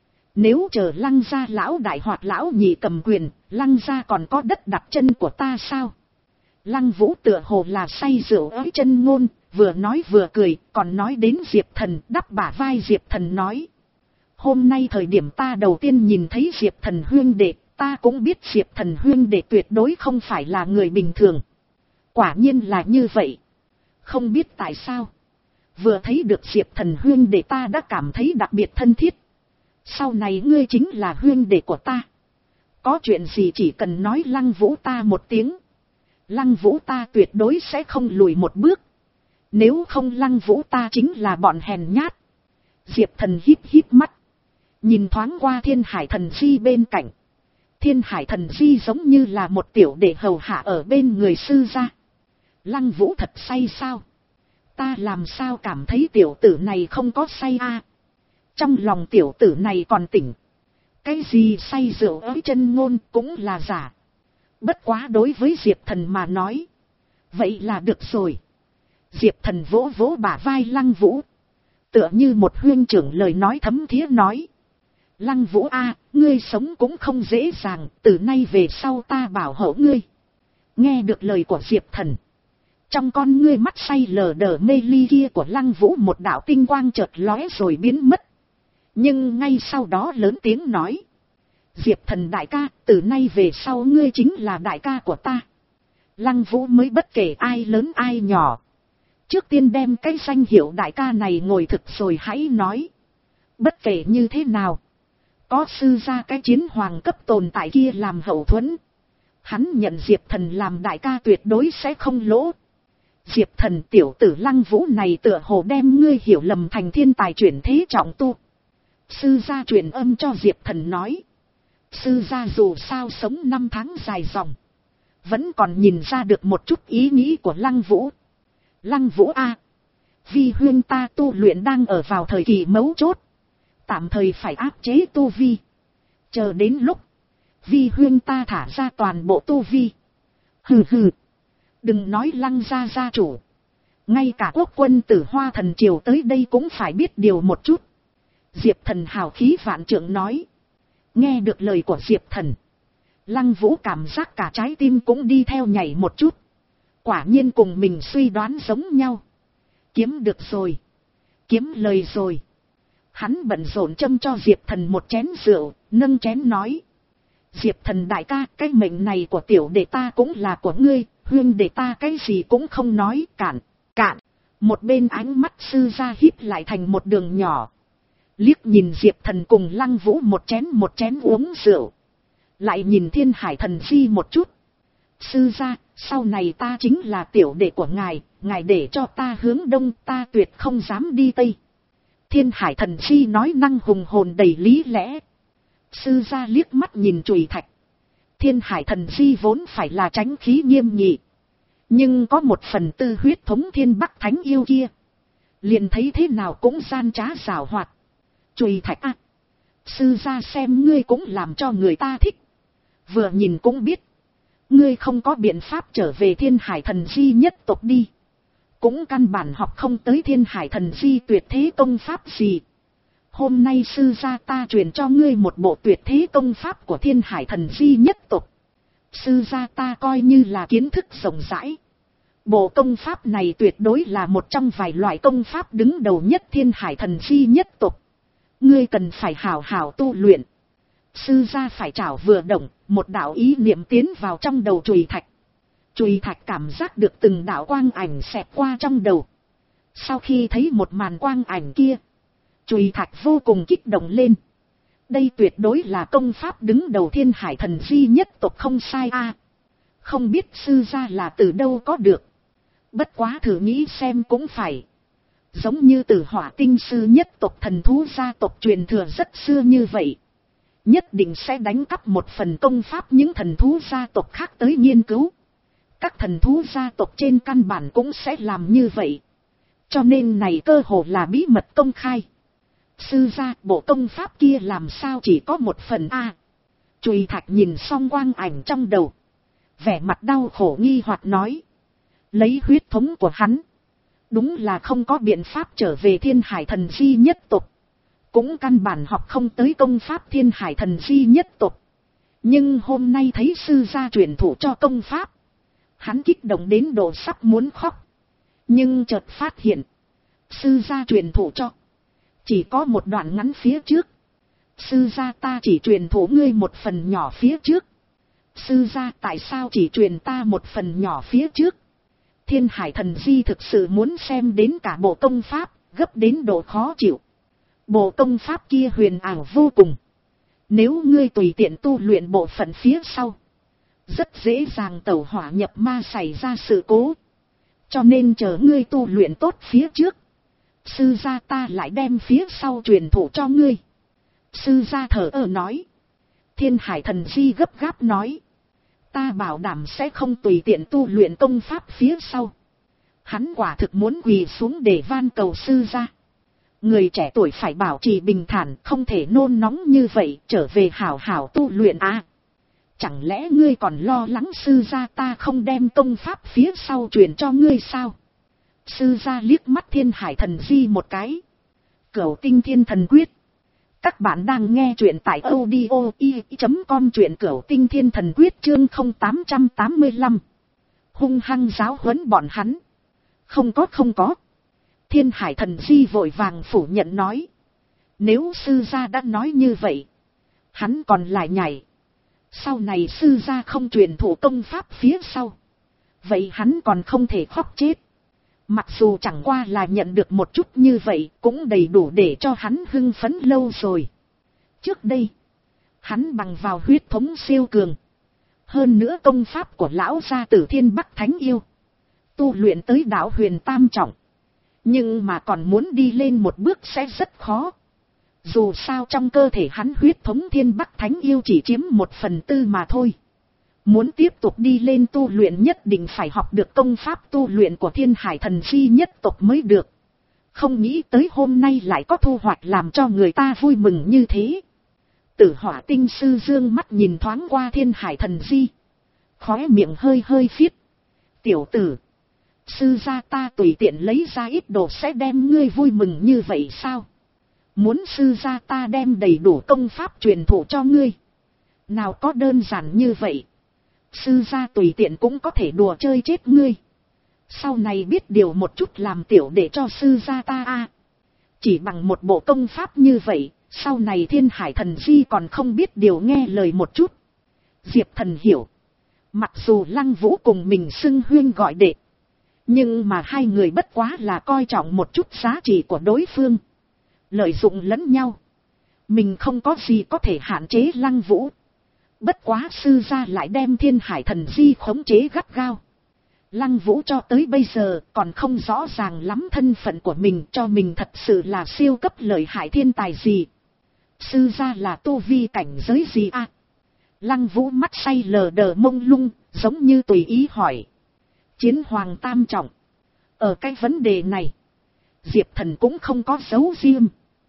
S1: Nếu chờ Lăng gia lão đại hoặc lão nhị cầm quyền, Lăng gia còn có đất đặt chân của ta sao? Lăng Vũ tựa hồ là say rượu ới chân ngôn, vừa nói vừa cười, còn nói đến Diệp Thần, đắp bả vai Diệp Thần nói. Hôm nay thời điểm ta đầu tiên nhìn thấy Diệp Thần huyên đệ, ta cũng biết Diệp Thần huyên đệ tuyệt đối không phải là người bình thường. Quả nhiên là như vậy. Không biết tại sao, vừa thấy được Diệp Thần huyên đệ ta đã cảm thấy đặc biệt thân thiết. Sau này ngươi chính là huyên đệ của ta. Có chuyện gì chỉ cần nói Lăng Vũ ta một tiếng, Lăng Vũ ta tuyệt đối sẽ không lùi một bước. Nếu không Lăng Vũ ta chính là bọn hèn nhát. Diệp Thần híp híp mắt, nhìn thoáng qua Thiên Hải Thần Di bên cạnh. Thiên Hải Thần Di giống như là một tiểu đệ hầu hạ ở bên người sư gia. Lăng Vũ thật say sao? Ta làm sao cảm thấy tiểu tử này không có say a? À? Trong lòng tiểu tử này còn tỉnh. Cái gì say rượu ới chân ngôn cũng là giả. Bất quá đối với Diệp Thần mà nói, vậy là được rồi. Diệp Thần vỗ vỗ bả vai Lăng Vũ, tựa như một huynh trưởng lời nói thấm thía nói. Lăng Vũ a, à, ngươi sống cũng không dễ dàng, từ nay về sau ta bảo hộ ngươi. Nghe được lời của Diệp Thần, trong con ngươi mắt say lờ đờ mê ly kia của Lăng Vũ một đạo tinh quang chợt lóe rồi biến mất. Nhưng ngay sau đó lớn tiếng nói. Diệp Thần đại ca, từ nay về sau ngươi chính là đại ca của ta. Lăng Vũ mới bất kể ai lớn ai nhỏ, trước tiên đem cái danh hiệu đại ca này ngồi thực rồi hãy nói. Bất kể như thế nào, có sư gia cái chiến hoàng cấp tồn tại kia làm hậu thuẫn, hắn nhận Diệp Thần làm đại ca tuyệt đối sẽ không lỗ. Diệp Thần tiểu tử Lăng Vũ này tựa hồ đem ngươi hiểu lầm thành thiên tài chuyển thế trọng tu. Sư gia truyền âm cho Diệp Thần nói. Sư gia dù sao sống năm tháng dài dòng, vẫn còn nhìn ra được một chút ý nghĩ của Lăng Vũ. Lăng Vũ a, à, vi huyên ta tu luyện đang ở vào thời kỳ mấu chốt, tạm thời phải áp chế tu vi. Chờ đến lúc vi huyên ta thả ra toàn bộ tu vi. Hừ hừ, đừng nói Lăng gia gia chủ, ngay cả quốc quân tử Hoa Thần Triều tới đây cũng phải biết điều một chút. Diệp Thần hào khí vạn trượng nói. Nghe được lời của Diệp Thần, Lăng Vũ cảm giác cả trái tim cũng đi theo nhảy một chút. Quả nhiên cùng mình suy đoán giống nhau. Kiếm được rồi, kiếm lời rồi. Hắn bận rộn châm cho Diệp Thần một chén rượu, nâng chén nói. Diệp Thần đại ca, cái mệnh này của tiểu đệ ta cũng là của ngươi, huyên đệ ta cái gì cũng không nói, cạn, cạn. Một bên ánh mắt sư gia híp lại thành một đường nhỏ, liếc nhìn Diệp Thần cùng Lăng Vũ một chén một chén uống rượu, lại nhìn Thiên Hải Thần Di một chút. Sư gia, sau này ta chính là tiểu đệ của ngài, ngài để cho ta hướng đông, ta tuyệt không dám đi tây. Thiên Hải Thần Di nói năng hùng hồn đầy lý lẽ. Sư gia liếc mắt nhìn chùy thạch. Thiên Hải Thần Di vốn phải là tránh khí nghiêm nghị, Nhưng có một phần tư huyết thống thiên bắc thánh yêu kia, liền thấy thế nào cũng gian trá giảo hoạt. Chùy Thạch à, sư gia xem ngươi cũng làm cho người ta thích. Vừa nhìn cũng biết, ngươi không có biện pháp trở về Thiên Hải Thần Di nhất tộc đi. Cũng căn bản học không tới Thiên Hải Thần Di tuyệt thế công pháp gì. Hôm nay sư gia ta truyền cho ngươi một bộ tuyệt thế công pháp của Thiên Hải Thần Di nhất tộc. Sư gia ta coi như là kiến thức rộng rãi. Bộ công pháp này tuyệt đối là một trong vài loại công pháp đứng đầu nhất Thiên Hải Thần Di nhất tộc. Ngươi cần phải hào hào tu luyện. Sư gia phải chảo vừa động, một đạo ý niệm tiến vào trong đầu Chùy Thạch. Chùy Thạch cảm giác được từng đạo quang ảnh xẹt qua trong đầu. Sau khi thấy một màn quang ảnh kia, Chùy Thạch vô cùng kích động lên. Đây tuyệt đối là công pháp đứng đầu Thiên Hải Thần Di nhất tộc không sai a. À, không biết sư gia là từ đâu có được. Bất quá thử nghĩ xem cũng phải. Giống như Tử Hỏa Tinh sư nhất tộc thần thú gia tộc truyền thừa rất xưa như vậy, nhất định sẽ đánh cắp một phần công pháp những thần thú gia tộc khác tới nghiên cứu. Các thần thú gia tộc trên căn bản cũng sẽ làm như vậy. Cho nên này cơ hồ là bí mật công khai. Sư gia, bộ công pháp kia làm sao chỉ có một phần a? À, Chùy Thạch nhìn xong quang ảnh trong đầu, vẻ mặt đau khổ nghi hoặc nói. Lấy huyết thống của hắn, đúng là không có biện pháp trở về Thiên Hải Thần Di nhất tộc. Cũng căn bản học không tới công pháp Thiên Hải Thần Di nhất tộc. Nhưng hôm nay thấy sư gia truyền thụ cho công pháp, hắn kích động đến độ sắp muốn khóc. Nhưng chợt phát hiện, sư gia truyền thụ cho chỉ có một đoạn ngắn phía trước. Sư gia ta chỉ truyền thụ ngươi một phần nhỏ phía trước. Sư gia tại sao chỉ truyền ta một phần nhỏ phía trước? Thiên Hải Thần Di thực sự muốn xem đến cả bộ công pháp, gấp đến độ khó chịu. Bộ công pháp kia huyền ảo vô cùng. Nếu ngươi tùy tiện tu luyện bộ phận phía sau, rất dễ dàng tẩu hỏa nhập ma xảy ra sự cố. Cho nên chờ ngươi tu luyện tốt phía trước, sư gia ta lại đem phía sau truyền thụ cho ngươi. Sư gia thở ơ nói. Thiên Hải Thần Di gấp gáp nói. Ta bảo đảm sẽ không tùy tiện tu luyện công pháp phía sau. Hắn quả thực muốn quỳ xuống để van cầu sư gia. Người trẻ tuổi phải bảo trì bình thản, không thể nôn nóng như vậy, trở về hảo hảo tu luyện à. Chẳng lẽ ngươi còn lo lắng sư gia ta không đem công pháp phía sau truyền cho ngươi sao? Sư gia liếc mắt Thiên Hải Thần Di một cái. Cửu Tinh Thiên Thần Quyết. Các bạn đang nghe truyện tại audio i chấm com, truyện Cửu Tinh Thiên Thần Quyết chương không tám tám lăm. Hung hăng giáo huấn bọn hắn. Không có không có. Thiên Hải Thần Di vội vàng phủ nhận nói. Nếu sư gia đã nói như vậy, hắn còn lại nhảy. Sau này sư gia không truyền thụ công pháp phía sau, vậy hắn còn không thể khóc chết. Mặc dù chẳng qua là nhận được một chút như vậy, cũng đầy đủ để cho hắn hưng phấn lâu rồi. Trước đây, hắn bằng vào huyết thống siêu cường. Hơn nữa công pháp của lão gia tử Thiên Bắc Thánh Yêu, tu luyện tới đạo huyền tam trọng. Nhưng mà còn muốn đi lên một bước sẽ rất khó. Dù sao trong cơ thể hắn huyết thống Thiên Bắc Thánh Yêu chỉ chiếm một phần tư mà thôi. Muốn tiếp tục đi lên tu luyện nhất định phải học được công pháp tu luyện của Thiên Hải Thần Di nhất tộc mới được. Không nghĩ tới hôm nay lại có thu hoạch làm cho người ta vui mừng như thế. Tử Hỏa Tinh sư dương mắt nhìn thoáng qua Thiên Hải Thần Di, khóe miệng hơi hơi phiết. Tiểu tử, sư gia ta tùy tiện lấy ra ít đồ sẽ đem ngươi vui mừng như vậy sao? Muốn sư gia ta đem đầy đủ công pháp truyền thụ cho ngươi, nào có đơn giản như vậy. Sư gia tùy tiện cũng có thể đùa chơi chết ngươi. Sau này biết điều một chút làm tiểu để cho sư gia ta a. Chỉ bằng một bộ công pháp như vậy, sau này Thiên Hải Thần Di còn không biết điều nghe lời một chút. Diệp Thần hiểu. Mặc dù Lăng Vũ cùng mình xưng huyên gọi đệ, nhưng mà hai người bất quá là coi trọng một chút giá trị của đối phương, lợi dụng lẫn nhau. Mình không có gì có thể hạn chế Lăng Vũ. Bất quá sư gia lại đem Thiên Hải Thần Di khống chế gắt gao. Lăng Vũ cho tới bây giờ còn không rõ ràng lắm thân phận của mình, cho mình thật sự là siêu cấp lợi hại thiên tài gì. Sư gia là tu vi cảnh giới gì à? Lăng Vũ mắt say lờ đờ mông lung, giống như tùy ý hỏi. Chiến hoàng tam trọng. Ở cái vấn đề này, Diệp Thần cũng không có giấu riêng.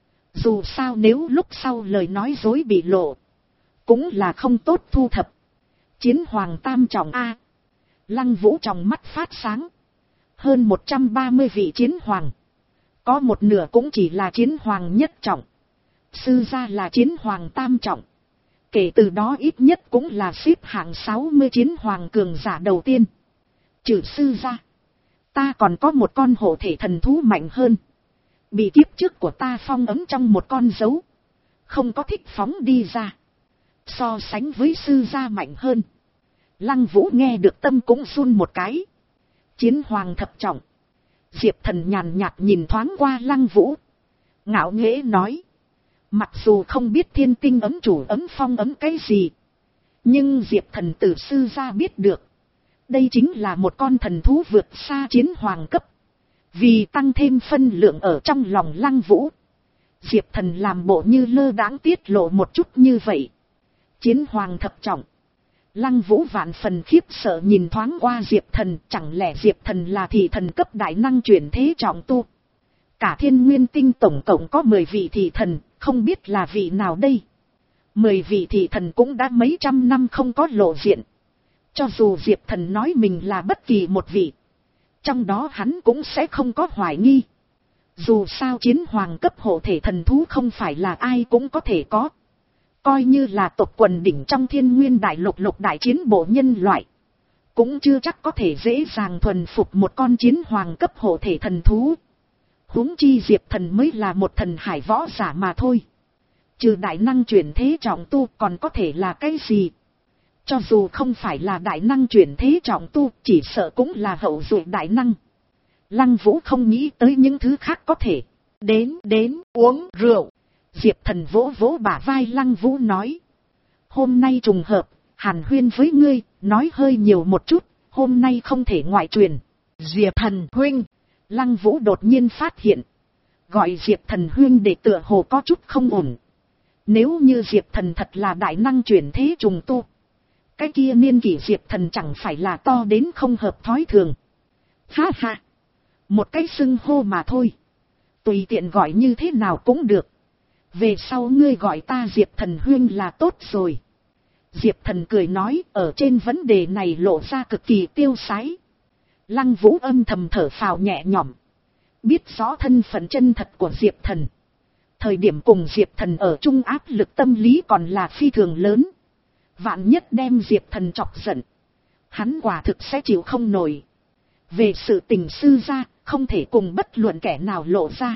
S1: Dù sao nếu lúc sau lời nói dối bị lộ, cũng là không tốt thu thập. Chiến hoàng tam trọng A. Lăng Vũ trong mắt phát sáng. Hơn một trăm ba mươi vị chiến hoàng. Có một nửa cũng chỉ là chiến hoàng nhất trọng. Sư gia là chiến hoàng tam trọng. Kể từ đó ít nhất cũng là xếp hạng sáu mươi chiến hoàng cường giả đầu tiên. Trừ sư gia, ta còn có một con hộ thể thần thú mạnh hơn. Bị kiếp trước của ta phong ấm trong một con dấu. Không có thích phóng đi ra. So sánh với sư gia mạnh hơn. Lăng Vũ nghe được tâm cũng run một cái. Chiến hoàng thập trọng. Diệp Thần nhàn nhạt nhìn thoáng qua Lăng Vũ. Ngạo nghễ nói. Mặc dù không biết thiên tinh ấm chủ ấm phong ấm cái gì. Nhưng Diệp Thần từ sư gia biết được. Đây chính là một con thần thú vượt xa chiến hoàng cấp. Vì tăng thêm phân lượng ở trong lòng Lăng Vũ. Diệp Thần làm bộ như lơ đãng tiết lộ một chút như vậy. Chiến hoàng thập trọng. Lăng Vũ vạn phần khiếp sợ nhìn thoáng qua Diệp Thần. Chẳng lẽ Diệp Thần là thị thần cấp đại năng chuyển thế trọng tu. Cả thiên nguyên tinh tổng cộng có mười vị thị thần. Không biết là vị nào đây. Mười vị thị thần cũng đã mấy trăm năm không có lộ diện. Cho dù Diệp Thần nói mình là bất kỳ một vị. Trong đó hắn cũng sẽ không có hoài nghi. Dù sao chiến hoàng cấp hộ thể thần thú không phải là ai cũng có thể có. Coi như là tộc quần đỉnh trong thiên nguyên đại lục lục đại chiến bộ nhân loại. Cũng chưa chắc có thể dễ dàng thuần phục một con chiến hoàng cấp hộ thể thần thú. Huống chi Diệp Thần mới là một thần hải võ giả mà thôi. Trừ đại năng chuyển thế trọng tu còn có thể là cái gì? Cho dù không phải là đại năng chuyển thế trọng tu, chỉ sợ cũng là hậu duệ đại năng. Lăng Vũ không nghĩ tới những thứ khác có thể. Đến, đến, uống rượu. Diệp Thần vỗ vỗ bả vai Lăng Vũ nói. Hôm nay trùng hợp, hàn huyên với ngươi, nói hơi nhiều một chút, hôm nay không thể ngoại truyền. Diệp Thần huynh. Lăng Vũ đột nhiên phát hiện. Gọi Diệp Thần huynh để tựa hồ có chút không ổn. Nếu như Diệp Thần thật là đại năng chuyển thế trùng tu. Cái kia niên kỷ Diệp Thần chẳng phải là to đến không hợp thói thường. Ha ha. Một cái xưng hô mà thôi. Tùy tiện gọi như thế nào cũng được. Về sau ngươi gọi ta Diệp Thần huynh là tốt rồi. Diệp Thần cười nói ở trên vấn đề này lộ ra cực kỳ tiêu sái. Lăng Vũ âm thầm thở phào nhẹ nhõm. Biết rõ thân phận chân thật của Diệp Thần. Thời điểm cùng Diệp Thần ở chung áp lực tâm lý còn là phi thường lớn. Vạn nhất đem Diệp Thần chọc giận. Hắn quả thực sẽ chịu không nổi. Về sự tình sư gia, không thể cùng bất luận kẻ nào lộ ra.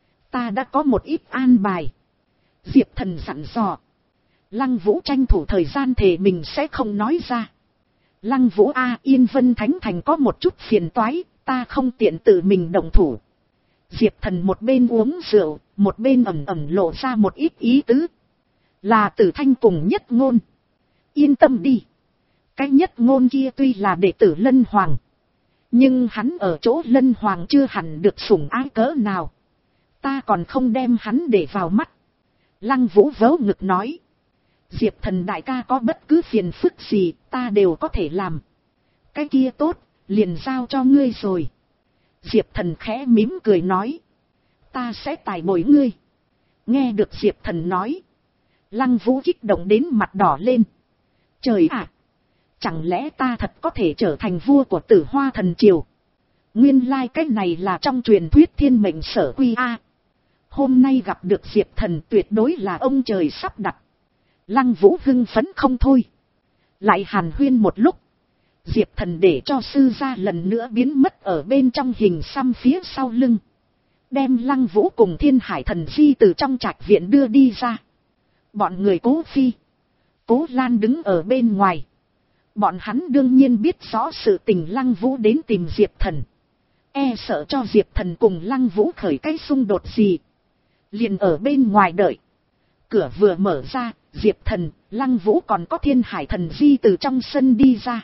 S1: Ta đã có một ít an bài. Diệp Thần dặn dò. Lăng Vũ tranh thủ thời gian thề mình sẽ không nói ra. Lăng Vũ A, Yên Vân Thánh Thành có một chút phiền toái, ta không tiện tự mình động thủ. Diệp Thần một bên uống rượu, một bên ẩm ẩm lộ ra một ít ý tứ. Là Tử Thanh cùng Nhất Ngôn. Yên tâm đi. Cái Nhất Ngôn kia tuy là đệ tử Lân Hoàng. Nhưng hắn ở chỗ Lân Hoàng chưa hẳn được sủng ái cỡ nào. Ta còn không đem hắn để vào mắt. Lăng Vũ vớ ngực nói. Diệp Thần đại ca có bất cứ phiền phức gì ta đều có thể làm. Cái kia tốt, liền giao cho ngươi rồi. Diệp Thần khẽ mím cười nói. Ta sẽ tài bồi ngươi. Nghe được Diệp Thần nói. Lăng Vũ kích động đến mặt đỏ lên. Trời ạ! Chẳng lẽ ta thật có thể trở thành vua của Tử Hoa Thần Triều? Nguyên lai like cái này là trong truyền thuyết thiên mệnh sở quy A. Hôm nay gặp được Diệp Thần tuyệt đối là ông trời sắp đặt. Lăng Vũ hưng phấn không thôi. Lại hàn huyên một lúc. Diệp Thần để cho sư gia lần nữa biến mất ở bên trong hình xăm phía sau lưng. Đem Lăng Vũ cùng Thiên Hải Thần Di từ trong trạch viện đưa đi ra. Bọn người Cố Phi, Cố Lan đứng ở bên ngoài. Bọn hắn đương nhiên biết rõ sự tình Lăng Vũ đến tìm Diệp Thần. E sợ cho Diệp Thần cùng Lăng Vũ khởi cái xung đột gì. Liền ở bên ngoài đợi. Cửa vừa mở ra, Diệp Thần, Lăng Vũ còn có Thiên Hải Thần Di từ trong sân đi ra.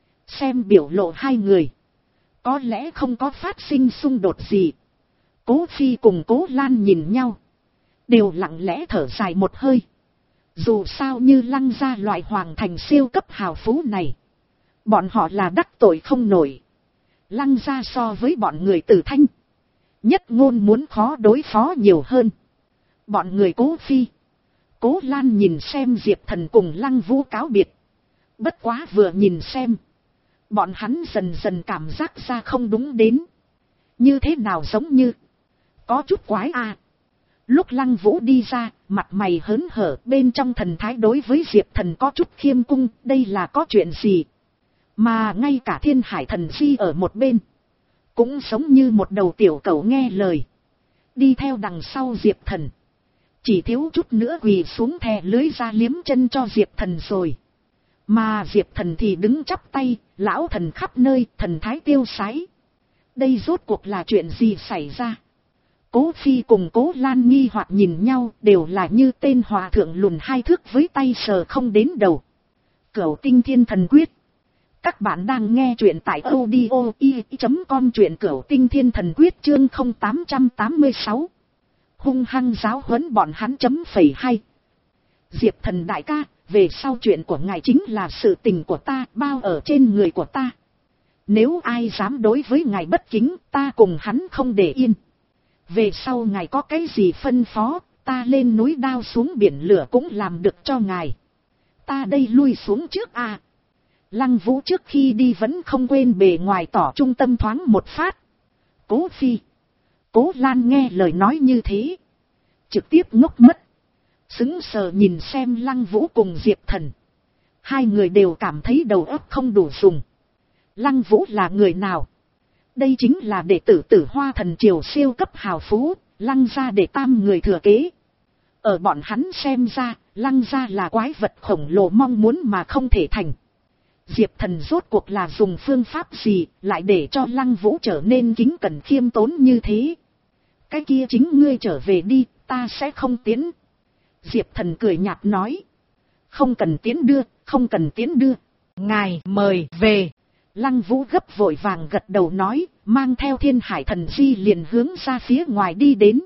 S1: Xem biểu lộ hai người. Có lẽ không có phát sinh xung đột gì. Cố Phi cùng Cố Lan nhìn nhau. Đều lặng lẽ thở dài một hơi. Dù sao như Lăng gia loại hoàng thành siêu cấp hào phú này. Bọn họ là đắc tội không nổi. Lăng gia so với bọn người Tử Thanh, nhất ngôn muốn khó đối phó nhiều hơn. Bọn người Cố Phi, Cố Lan nhìn xem Diệp Thần cùng Lăng Vũ cáo biệt. Bất quá vừa nhìn xem, bọn hắn dần dần cảm giác ra không đúng đến. Như thế nào giống như có chút quái à. Lúc Lăng Vũ đi ra, mặt mày hớn hở, bên trong thần thái đối với Diệp Thần có chút khiêm cung, đây là có chuyện gì. Mà ngay cả Thiên Hải Thần Di ở một bên, cũng giống như một đầu tiểu cẩu nghe lời, đi theo đằng sau Diệp Thần. Chỉ thiếu chút nữa quỳ xuống thè lưới ra liếm chân cho Diệp Thần rồi. Mà Diệp Thần thì đứng chắp tay, lão thần khắp nơi, thần thái tiêu sái. Đây rốt cuộc là chuyện gì xảy ra? Cố Phi cùng Cố Lan nghi hoặc nhìn nhau, đều là như tên hòa thượng lùn hai thước với tay sờ không đến đầu. Cửu Tinh Thiên Thần Quyết. Các bạn đang nghe truyện tại audio i chấm com, truyện Cửu Tinh Thiên Thần Quyết chương không tám tám sáu. Hung hăng giáo huấn bọn hắn chấm phẩy hay. Diệp Thần đại ca, về sau chuyện của ngài chính là sự tình của ta, bao ở trên người của ta. Nếu ai dám đối với ngài bất kính, ta cùng hắn không để yên. Về sau ngài có cái gì phân phó, ta lên núi đao xuống biển lửa cũng làm được cho ngài. Ta đây lui xuống trước à. Lăng Vũ trước khi đi vẫn không quên bề ngoài tỏ trung tâm thoáng một phát. Cố Phi, Cố Lan nghe lời nói như thế, trực tiếp ngốc mất. Sững sờ nhìn xem Lăng Vũ cùng Diệp Thần. Hai người đều cảm thấy đầu óc không đủ dùng. Lăng Vũ là người nào? Đây chính là đệ tử Tử Hoa Thần Triều siêu cấp hào phú, Lăng gia đệ tam người thừa kế. Ở bọn hắn xem ra, Lăng gia là quái vật khổng lồ mong muốn mà không thể thành. Diệp Thần rốt cuộc là dùng phương pháp gì, lại để cho Lăng Vũ trở nên kính cẩn khiêm tốn như thế? Cái kia chính ngươi trở về đi, ta sẽ không tiến. Diệp Thần cười nhạt nói. Không cần tiến đưa, không cần tiến đưa. Ngài mời về. Lăng Vũ gấp vội vàng gật đầu nói, mang theo Thiên Hải Thần Di liền hướng ra phía ngoài đi đến.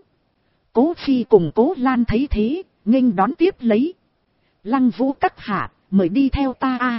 S1: Cố Phi cùng Cố Lan thấy thế, nghênh đón tiếp lấy. Lăng Vũ các hạ, mời đi theo ta a.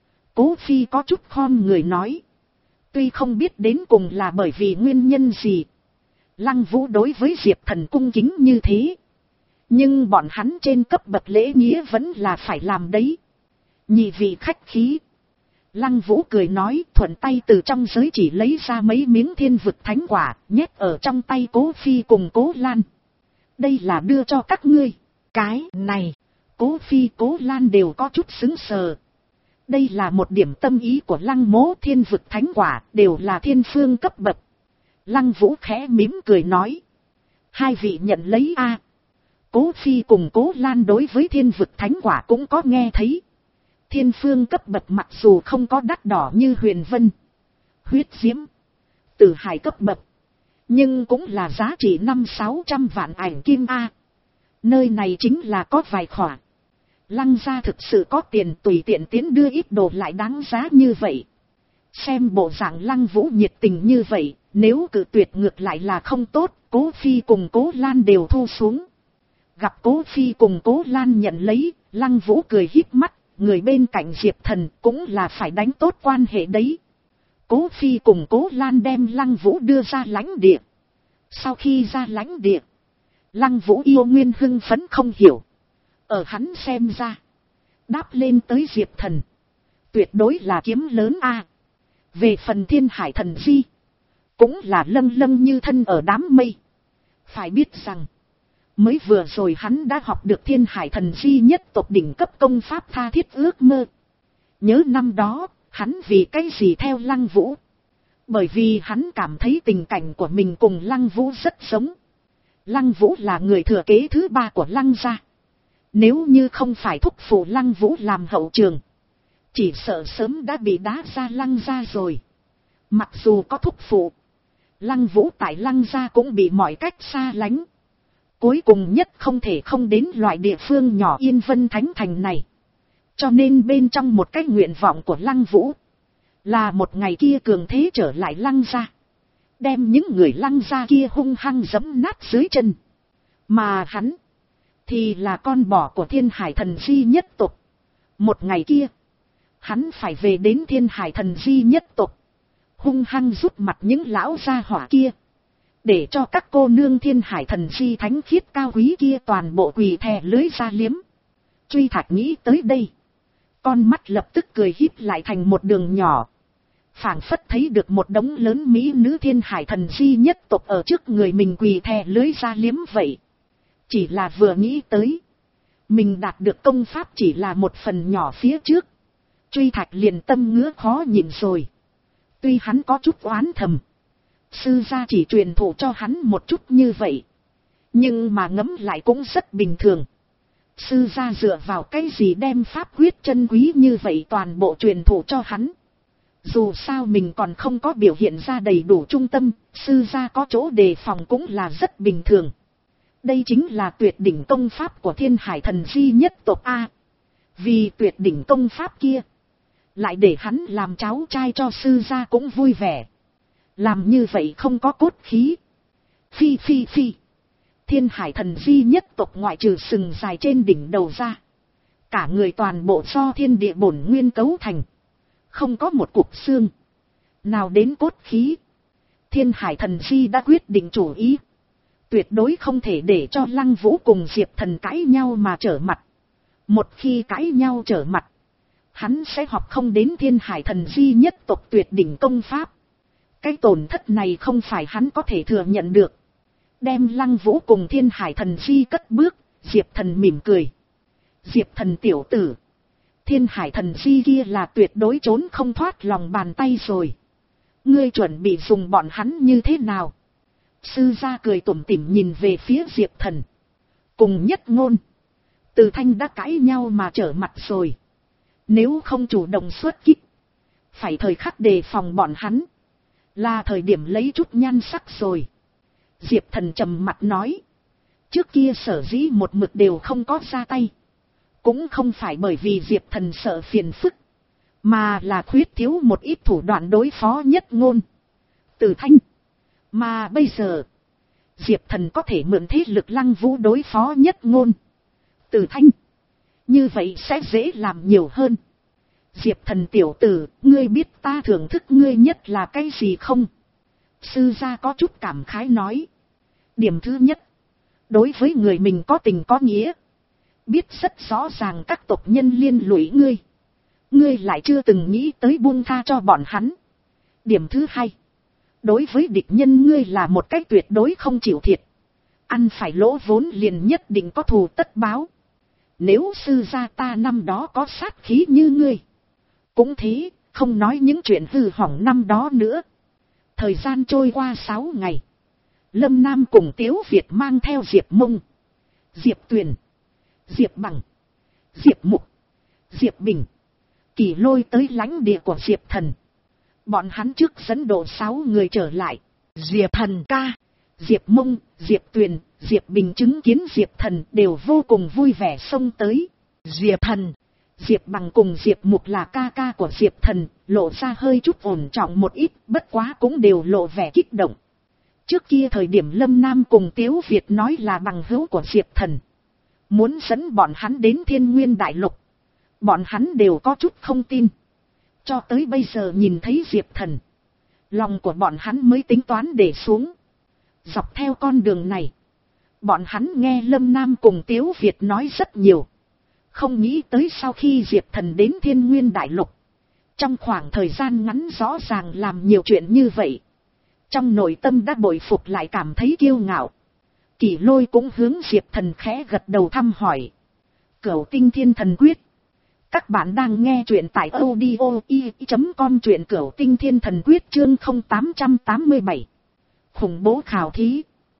S1: Cố Phi có chút khom người nói. Tuy không biết đến cùng là bởi vì nguyên nhân gì, Lăng Vũ đối với Diệp Thần cung kính như thế, nhưng bọn hắn trên cấp bậc lễ nghĩa vẫn là phải làm đấy. Nhị vị khách khí. Lăng Vũ cười nói, thuận tay từ trong giới chỉ lấy ra mấy miếng thiên vực thánh quả, nhét ở trong tay Cố Phi cùng Cố Lan. Đây là đưa cho các ngươi. Cái này, Cố Phi Cố Lan đều có chút sững sờ. Đây là một điểm tâm ý của Lăng mỗ, thiên vực thánh quả, đều là thiên phương cấp bậc. Lăng Vũ khẽ mỉm cười nói. Hai vị nhận lấy a. Cố Phi cùng Cố Lan đối với thiên vực thánh quả cũng có nghe thấy. Thiên phương cấp bậc mặc dù không có đắt đỏ như Huyền Vân, Huyết Diễm, Tử Hải cấp bậc, nhưng cũng là giá trị năm sáu trăm vạn ảnh kim a. Nơi này chính là có vài khỏa. Lăng gia thực sự có tiền, tùy tiện tiến đưa ít đồ lại đáng giá như vậy. Xem bộ dạng Lăng Vũ nhiệt tình như vậy, nếu cự tuyệt ngược lại là không tốt. Cố Phi cùng Cố Lan đều thu xuống. Gặp Cố Phi cùng Cố Lan nhận lấy, Lăng Vũ cười híp mắt, người bên cạnh Diệp Thần cũng là phải đánh tốt quan hệ đấy. Cố Phi cùng Cố Lan đem Lăng Vũ đưa ra lãnh địa. Sau khi ra lãnh địa, Lăng Vũ yêu nguyên hưng phấn không hiểu. Ở hắn xem ra, đáp lên tới Diệp Thần, tuyệt đối là kiếm lớn a. Về phần Thiên Hải Thần Di, cũng là lâng lâng như thân ở đám mây. Phải biết rằng, mới vừa rồi hắn đã học được Thiên Hải Thần Di nhất tộc đỉnh cấp công pháp tha thiết ước mơ. Nhớ năm đó, hắn vì cái gì theo Lăng Vũ? Bởi vì hắn cảm thấy tình cảnh của mình cùng Lăng Vũ rất giống. Lăng Vũ là người thừa kế thứ ba của Lăng gia. Nếu như không phải thúc phụ Lăng Vũ làm hậu trường, chỉ sợ sớm đã bị đá ra Lăng gia rồi. Mặc dù có thúc phụ, Lăng Vũ tại Lăng gia cũng bị mọi cách xa lánh. Cuối cùng nhất không thể không đến loại địa phương nhỏ Yên Vân Thánh Thành này. Cho nên bên trong một cái nguyện vọng của Lăng Vũ, là một ngày kia cường thế trở lại Lăng gia, đem những người Lăng gia kia hung hăng giẫm nát dưới chân. Mà hắn, thì là con bò của Thiên Hải Thần Di nhất tộc. Một ngày kia, hắn phải về đến Thiên Hải Thần Di nhất tộc, hung hăng rút mặt những lão gia hỏa kia, để cho các cô nương thiên hải thần di thánh khiết cao quý kia toàn bộ quỳ thè lưới ra liếm. Truy Thạch nghĩ tới đây, con mắt lập tức cười híp lại thành một đường nhỏ, phảng phất thấy được một đống lớn mỹ nữ thiên hải thần di nhất tộc ở trước người mình quỳ thè lưới ra liếm vậy. Chỉ là vừa nghĩ tới, mình đạt được công pháp chỉ là một phần nhỏ phía trước, Truy Thạch liền tâm ngứa khó nhịn rồi. Tuy hắn có chút oán thầm, sư gia chỉ truyền thụ cho hắn một chút như vậy, nhưng mà ngẫm lại cũng rất bình thường. Sư gia dựa vào cái gì đem pháp quyết chân quý như vậy toàn bộ truyền thụ cho hắn? Dù sao mình còn không có biểu hiện ra đầy đủ trung tâm, sư gia có chỗ đề phòng cũng là rất bình thường. Đây chính là tuyệt đỉnh công pháp của thiên hải thần di nhất tộc A. Vì tuyệt đỉnh công pháp kia, lại để hắn làm cháu trai cho sư gia cũng vui vẻ. Làm như vậy không có cốt khí. Phi phi phi. Thiên hải thần di nhất tộc ngoại trừ sừng dài trên đỉnh đầu ra, cả người toàn bộ do thiên địa bổn nguyên cấu thành, không có một cục xương nào đến cốt khí. Thiên hải thần di đã quyết định chủ ý, tuyệt đối không thể để cho Lăng Vũ cùng Diệp Thần cãi nhau mà trở mặt. Một khi cãi nhau trở mặt, hắn sẽ học không đến thiên hải thần di nhất tộc tuyệt đỉnh công pháp. Cái tổn thất này không phải hắn có thể thừa nhận được. Đem Lăng Vũ cùng thiên hải thần di cất bước, Diệp Thần mỉm cười. Diệp Thần tiểu tử, thiên hải thần di kia là tuyệt đối trốn không thoát lòng bàn tay rồi. Ngươi chuẩn bị dùng bọn hắn như thế nào? Sư gia cười tủm tỉm nhìn về phía Diệp Thần. Cùng Nhất Ngôn, Từ Thanh đã cãi nhau mà trở mặt rồi. Nếu không chủ động xuất kích, phải thời khắc đề phòng bọn hắn, là thời điểm lấy chút nhan sắc rồi. Diệp Thần trầm mặt nói. Trước kia sở dĩ một mực đều không có ra tay, cũng không phải bởi vì Diệp Thần sợ phiền phức, mà là khuyết thiếu một ít thủ đoạn đối phó Nhất Ngôn, Từ Thanh. Mà bây giờ, Diệp Thần có thể mượn thế lực Lăng Vũ đối phó Nhất Ngôn, Từ Thanh, như vậy sẽ dễ làm nhiều hơn. Diệp Thần tiểu tử, ngươi biết ta thưởng thức ngươi nhất là cái gì không? Sư gia có chút cảm khái nói. Điểm thứ nhất, đối với người mình có tình có nghĩa, biết rất rõ ràng các tộc nhân liên lụy ngươi, ngươi lại chưa từng nghĩ tới buông tha cho bọn hắn. Điểm thứ hai, đối với địch nhân ngươi là một cách tuyệt đối không chịu thiệt, ăn phải lỗ vốn liền nhất định có thù tất báo. Nếu sư gia ta năm đó có sát khí như ngươi, cũng thế, không nói những chuyện hư hỏng năm đó nữa. Thời gian trôi qua sáu ngày, Lâm Nam cùng Tiếu Việt mang theo Diệp Mông, Diệp Tuyền, Diệp Bằng, Diệp Mục, Diệp Bình, Kỳ Lôi tới lãnh địa của Diệp Thần. Bọn hắn trước dẫn độ sáu người trở lại. Diệp Thần ca, Diệp Mông, Diệp Tuyền, Diệp Bình chứng kiến Diệp Thần đều vô cùng vui vẻ xông tới. Diệp Thần, Diệp Bằng cùng Diệp Mục là ca ca của Diệp Thần, lộ ra hơi chút ổn trọng một ít, bất quá cũng đều lộ vẻ kích động. Trước kia thời điểm Lâm Nam cùng Tiếu Việt nói là bằng hữu của Diệp Thần, muốn dẫn bọn hắn đến Thiên Nguyên Đại Lục, bọn hắn đều có chút không tin. Cho tới bây giờ nhìn thấy Diệp Thần, lòng của bọn hắn mới tính toán để xuống. Dọc theo con đường này, bọn hắn nghe Lâm Nam cùng Tiếu Việt nói rất nhiều. Không nghĩ tới sau khi Diệp Thần đến Thiên Nguyên Đại Lục, trong khoảng thời gian ngắn rõ ràng làm nhiều chuyện như vậy. Trong nội tâm đã bội phục lại cảm thấy kiêu ngạo. Kỳ Lôi cũng hướng Diệp Thần khẽ gật đầu thăm hỏi. Cửu Tinh Thiên Thần Quyết. Các bạn đang nghe truyện tại audio i chấm com, truyện Cửu Tinh Thiên Thần Quyết chương không tám tám bảy. Khủng bố khảo thí.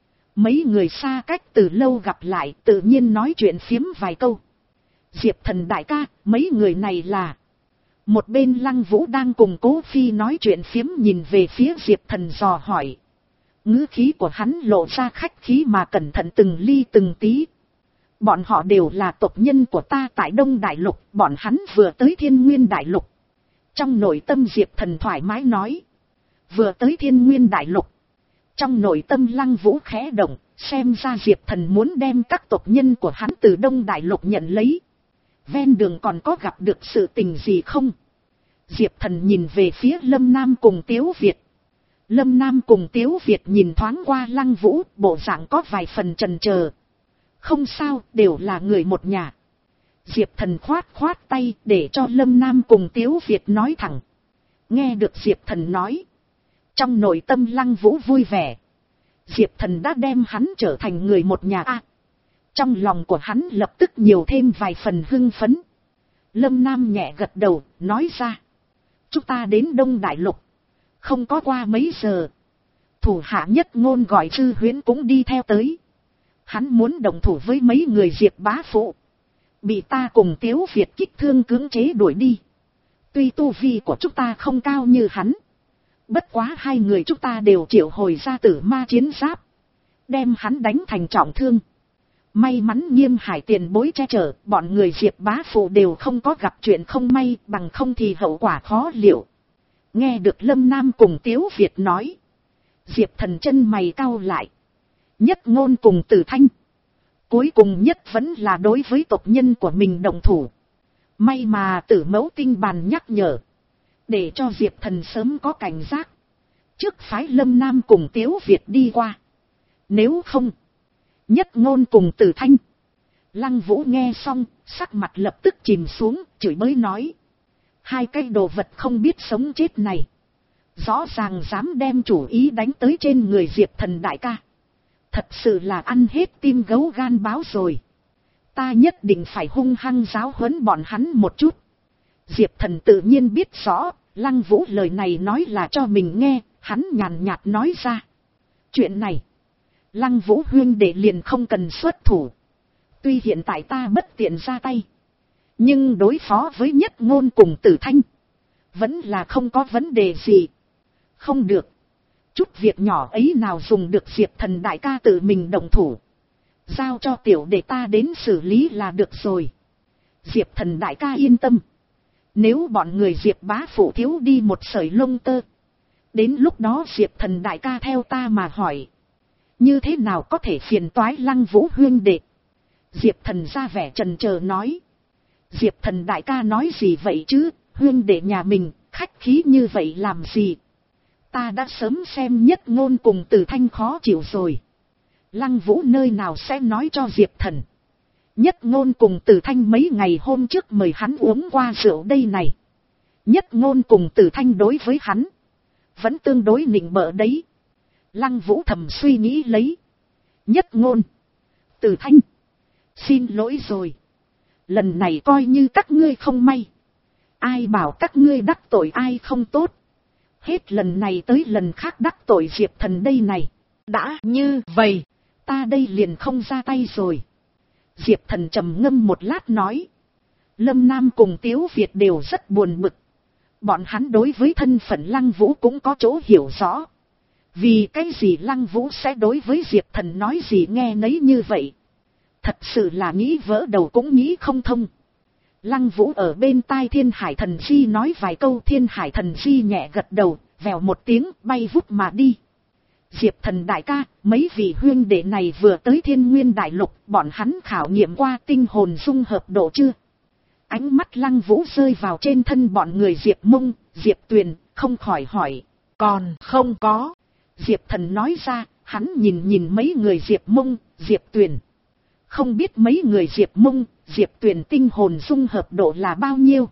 S1: Mấy người xa cách từ lâu gặp lại, tự nhiên nói chuyện phiếm vài câu. Diệp Thần đại ca, mấy người này là... Một bên Lăng Vũ đang cùng Cố Phi nói chuyện phiếm nhìn về phía Diệp Thần dò hỏi. Ngữ khí của hắn lộ ra khách khí mà cẩn thận từng ly từng tí. Bọn họ đều là tộc nhân của ta tại Đông Đại Lục, bọn hắn vừa tới Thiên Nguyên Đại Lục. Trong nội tâm Diệp Thần thoải mái nói. Vừa tới Thiên Nguyên Đại Lục. Trong nội tâm Lăng Vũ khẽ động, xem ra Diệp Thần muốn đem các tộc nhân của hắn từ Đông Đại Lục nhận lấy. Ven đường còn có gặp được sự tình gì không? Diệp Thần nhìn về phía Lâm Nam cùng Tiếu Việt. Lâm Nam cùng Tiếu Việt nhìn thoáng qua Lăng Vũ, bộ dạng có vài phần chần chờ. Không sao, đều là người một nhà. Diệp Thần khoát khoát tay để cho Lâm Nam cùng Tiếu Việt nói thẳng. Nghe được Diệp Thần nói, trong nội tâm Lăng Vũ vui vẻ. Diệp Thần đã đem hắn trở thành người một nhà a. Trong lòng của hắn lập tức nhiều thêm vài phần hưng phấn. Lâm Nam nhẹ gật đầu, nói ra. Chúng ta đến Đông Đại Lục. Không có qua mấy giờ. Thủ hạ Nhất Ngôn gọi Sư Huyễn cũng đi theo tới. Hắn muốn đồng thủ với mấy người Diệp bá phụ. Bị ta cùng Tiếu Việt kích thương cưỡng chế đuổi đi. Tuy tu vi của chúng ta không cao như hắn. Bất quá hai người chúng ta đều triệu hồi ra tử ma chiến giáp. Đem hắn đánh thành trọng thương. May mắn Nghiêm Hải tiền bối che chở, bọn người Diệp bá phụ đều không có gặp chuyện không may, bằng không thì hậu quả khó liệu. Nghe được Lâm Nam cùng Tiếu Việt nói. Diệp Thần chân mày cau lại. Nhất Ngôn cùng Tử Thanh. Cuối cùng nhất vẫn là đối với tộc nhân của mình đồng thủ. May mà Tử Mẫu Tinh Bàn nhắc nhở. Để cho Diệp Thần sớm có cảnh giác. Trước phái Lâm Nam cùng Tiếu Việt đi qua. Nếu không. Nhất Ngôn cùng Tử Thanh. Lăng Vũ nghe xong, sắc mặt lập tức chìm xuống, chửi bới nói. Hai cái đồ vật không biết sống chết này. Rõ ràng dám đem chủ ý đánh tới trên người Diệp Thần đại ca. Thật sự là ăn hết tim gấu gan báo rồi. Ta nhất định phải hung hăng giáo huấn bọn hắn một chút. Diệp Thần tự nhiên biết rõ, Lăng Vũ lời này nói là cho mình nghe, hắn nhàn nhạt nói ra. Chuyện này, Lăng Vũ huynh đệ liền không cần xuất thủ. Tuy hiện tại ta bất tiện ra tay, nhưng đối phó với Nhất Ngôn cùng Tử Thanh, vẫn là không có vấn đề gì. Không được. Chút việc nhỏ ấy nào dùng được Diệp Thần đại ca tự mình động thủ. Giao cho tiểu đệ ta đến xử lý là được rồi. Diệp Thần đại ca yên tâm. Nếu bọn người Diệp bá phụ thiếu đi một sợi lông tơ. Đến lúc đó Diệp Thần đại ca theo ta mà hỏi. Như thế nào có thể phiền toái Lăng Vũ huynh đệ. Diệp Thần ra vẻ trần chờ nói. Diệp Thần đại ca nói gì vậy chứ. Huynh đệ nhà mình khách khí như vậy làm gì. Ta đã sớm xem Nhất Ngôn cùng Tử Thanh khó chịu rồi. Lăng Vũ nơi nào sẽ nói cho Diệp Thần. Nhất Ngôn cùng Tử Thanh mấy ngày hôm trước mời hắn uống qua rượu đây này. Nhất Ngôn cùng Tử Thanh đối với hắn vẫn tương đối nịnh bợ đấy. Lăng Vũ thầm suy nghĩ lấy. Nhất Ngôn, Tử Thanh, xin lỗi rồi. Lần này coi như các ngươi không may. Ai bảo các ngươi đắc tội ai không tốt. Hết lần này tới lần khác đắc tội Diệp Thần đây này. Đã như vậy, ta đây liền không ra tay rồi. Diệp Thần trầm ngâm một lát nói. Lâm Nam cùng Tiếu Việt đều rất buồn bực. Bọn hắn đối với thân phận Lăng Vũ cũng có chỗ hiểu rõ. Vì cái gì Lăng Vũ sẽ đối với Diệp Thần nói gì nghe nấy như vậy. Thật sự là nghĩ vỡ đầu cũng nghĩ không thông. Lăng Vũ ở bên tai Thiên Hải Thần Di nói vài câu. Thiên Hải Thần Di nhẹ gật đầu, vèo một tiếng bay vút mà đi. Diệp Thần đại ca, mấy vị huynh đệ này vừa tới Thiên Nguyên Đại Lục, bọn hắn khảo nghiệm qua tinh hồn dung hợp độ chưa? Ánh mắt Lăng Vũ rơi vào trên thân bọn người Diệp Mông, Diệp Tuyền, không khỏi hỏi. Còn không có. Diệp Thần nói ra, hắn nhìn nhìn mấy người Diệp Mông, Diệp Tuyền. Không biết mấy người Diệp Mông, Diệp Tuyền tinh hồn dung hợp độ là bao nhiêu?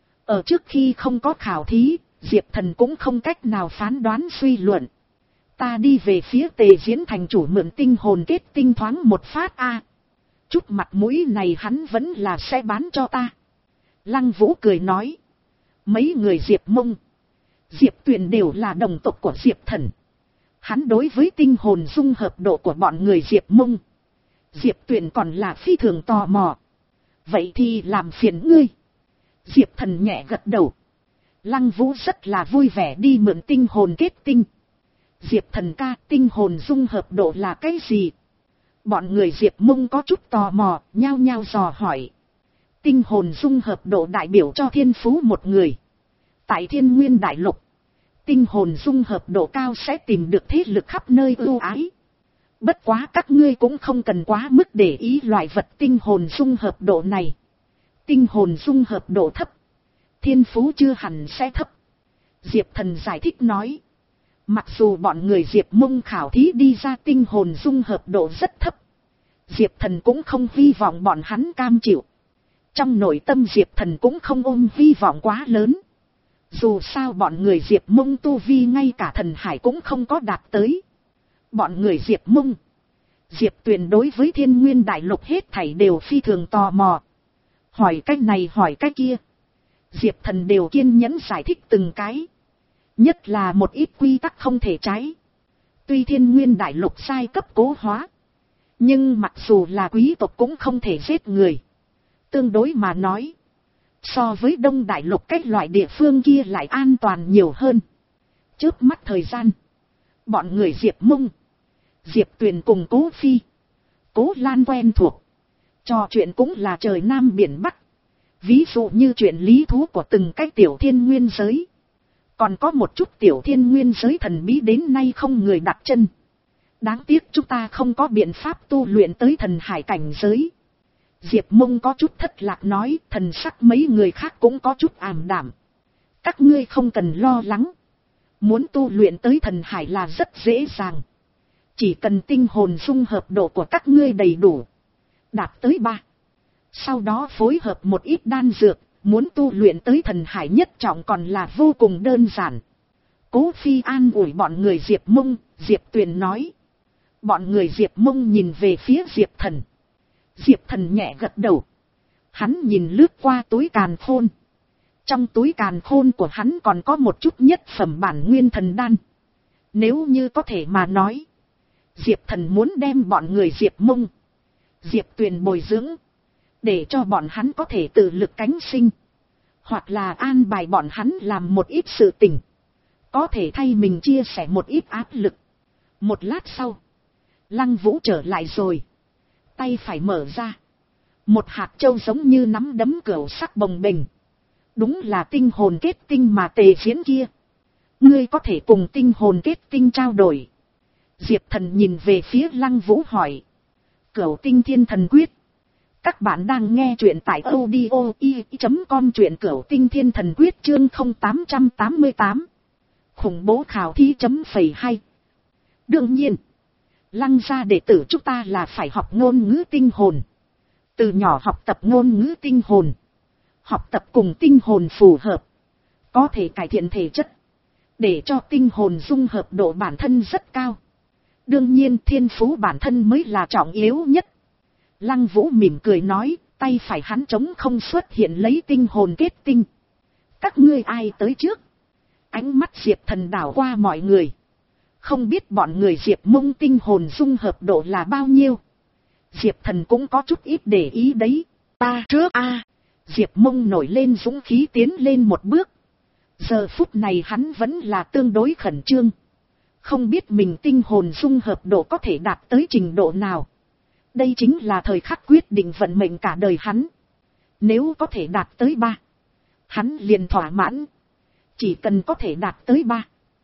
S1: Ở trước khi không có khảo thí, Diệp Thần cũng không cách nào phán đoán suy luận. Ta đi về phía Tề Diễn thành chủ mượn tinh hồn kết tinh thoáng một phát a. Chút mặt mũi này hắn vẫn là sẽ bán cho ta. Lăng Vũ cười nói. Mấy người Diệp Mông, Diệp Tuyền đều là đồng tộc của Diệp Thần. Hắn đối với tinh hồn dung hợp độ của bọn người Diệp Mông, Diệp Tuyền còn là phi thường tò mò. Vậy thì làm phiền ngươi. Diệp Thần nhẹ gật đầu. Lăng Vũ rất là vui vẻ đi mượn tinh hồn kết tinh. Diệp Thần ca, tinh hồn dung hợp độ là cái gì? Bọn người Diệp Mông có chút tò mò, nhao nhao dò hỏi. Tinh hồn dung hợp độ đại biểu cho thiên phú một người. Tại Thiên Nguyên Đại Lục, tinh hồn dung hợp độ cao sẽ tìm được thế lực khắp nơi ưu ái. Bất quá các ngươi cũng không cần quá mức để ý loại vật tinh hồn dung hợp độ này. Tinh hồn dung hợp độ thấp, thiên phú chưa hẳn sẽ thấp. Diệp Thần giải thích nói. Mặc dù bọn người Diệp Mông khảo thí đi ra tinh hồn dung hợp độ rất thấp, Diệp Thần cũng không hy vọng bọn hắn cam chịu. Trong nội tâm Diệp Thần cũng không ôm hy vọng quá lớn. Dù sao bọn người Diệp Mông tu vi ngay cả thần hải cũng không có đạt tới. Bọn người Diệp Mông, Diệp Tuyền đối với thiên nguyên đại lục hết thảy đều phi thường tò mò. Hỏi cái này hỏi cái kia. Diệp Thần đều kiên nhẫn giải thích từng cái. Nhất là một ít quy tắc không thể trái. Tuy thiên nguyên đại lục sai cấp cố hóa, nhưng mặc dù là quý tộc cũng không thể giết người. Tương đối mà nói, so với đông đại lục cách loại địa phương kia lại an toàn nhiều hơn. Chớp mắt thời gian, bọn người Diệp Mông, Diệp Tuyền cùng Cố Phi, Cố Lan quen thuộc. Trò chuyện cũng là trời Nam biển Bắc. Ví dụ như chuyện lý thú của từng cái tiểu thiên nguyên giới. Còn có một chút tiểu thiên nguyên giới thần bí đến nay không người đặt chân. Đáng tiếc chúng ta không có biện pháp tu luyện tới thần hải cảnh giới. Diệp Mông có chút thất lạc nói, thần sắc mấy người khác cũng có chút ảm đạm. Các ngươi không cần lo lắng. Muốn tu luyện tới thần hải là rất dễ dàng. Chỉ cần tinh hồn dung hợp độ của các ngươi đầy đủ, đạt tới ba. Sau đó phối hợp một ít đan dược, muốn tu luyện tới thần hải nhất trọng còn là vô cùng đơn giản. Cố Phi an ủi bọn người Diệp Mông, Diệp Tuyền nói. Bọn người Diệp Mông nhìn về phía Diệp Thần. Diệp Thần nhẹ gật đầu. Hắn nhìn lướt qua túi càn khôn. Trong túi càn khôn của hắn còn có một chút nhất phẩm bản nguyên thần đan. Nếu như có thể mà nói, Diệp Thần muốn đem bọn người Diệp Mông, Diệp Tuyền bồi dưỡng, để cho bọn hắn có thể tự lực cánh sinh. Hoặc là an bài bọn hắn làm một ít sự tình, có thể thay mình chia sẻ một ít áp lực. Một lát sau, Lăng Vũ trở lại rồi. Tay phải mở ra. Một hạt châu giống như nắm đấm cửu sắc bồng bềnh. Đúng là tinh hồn kết tinh mà Tề Phiến kia. Ngươi có thể cùng tinh hồn kết tinh trao đổi. Diệp Thần nhìn về phía Lăng Vũ hỏi. Cửu tinh thiên thần quyết. Các bạn đang nghe truyện tại audio i chấm com, truyện Cửu tinh thiên thần quyết chương không tám tám tám. Khủng bố khảo thí chấm phẩy hai. Đương nhiên, Lăng gia đệ tử chúng ta là phải học ngôn ngữ tinh hồn. Từ nhỏ học tập ngôn ngữ tinh hồn, học tập cùng tinh hồn phù hợp, có thể cải thiện thể chất, để cho tinh hồn dung hợp độ bản thân rất cao. Đương nhiên thiên phú bản thân mới là trọng yếu nhất. Lăng Vũ mỉm cười nói, tay phải hắn trống không xuất hiện lấy tinh hồn kết tinh. Các ngươi ai tới trước? Ánh mắt Diệp Thần đảo qua mọi người. Không biết bọn người Diệp Mông tinh hồn dung hợp độ là bao nhiêu. Diệp Thần cũng có chút ít để ý đấy. Ta trước a à. Diệp Mông nổi lên dũng khí tiến lên một bước. Giờ phút này hắn vẫn là tương đối khẩn trương. Không biết mình tinh hồn dung hợp độ có thể đạt tới trình độ nào. Đây chính là thời khắc quyết định vận mệnh cả đời hắn. Nếu có thể đạt tới ba, hắn liền thỏa mãn. Chỉ cần có thể đạt tới ba,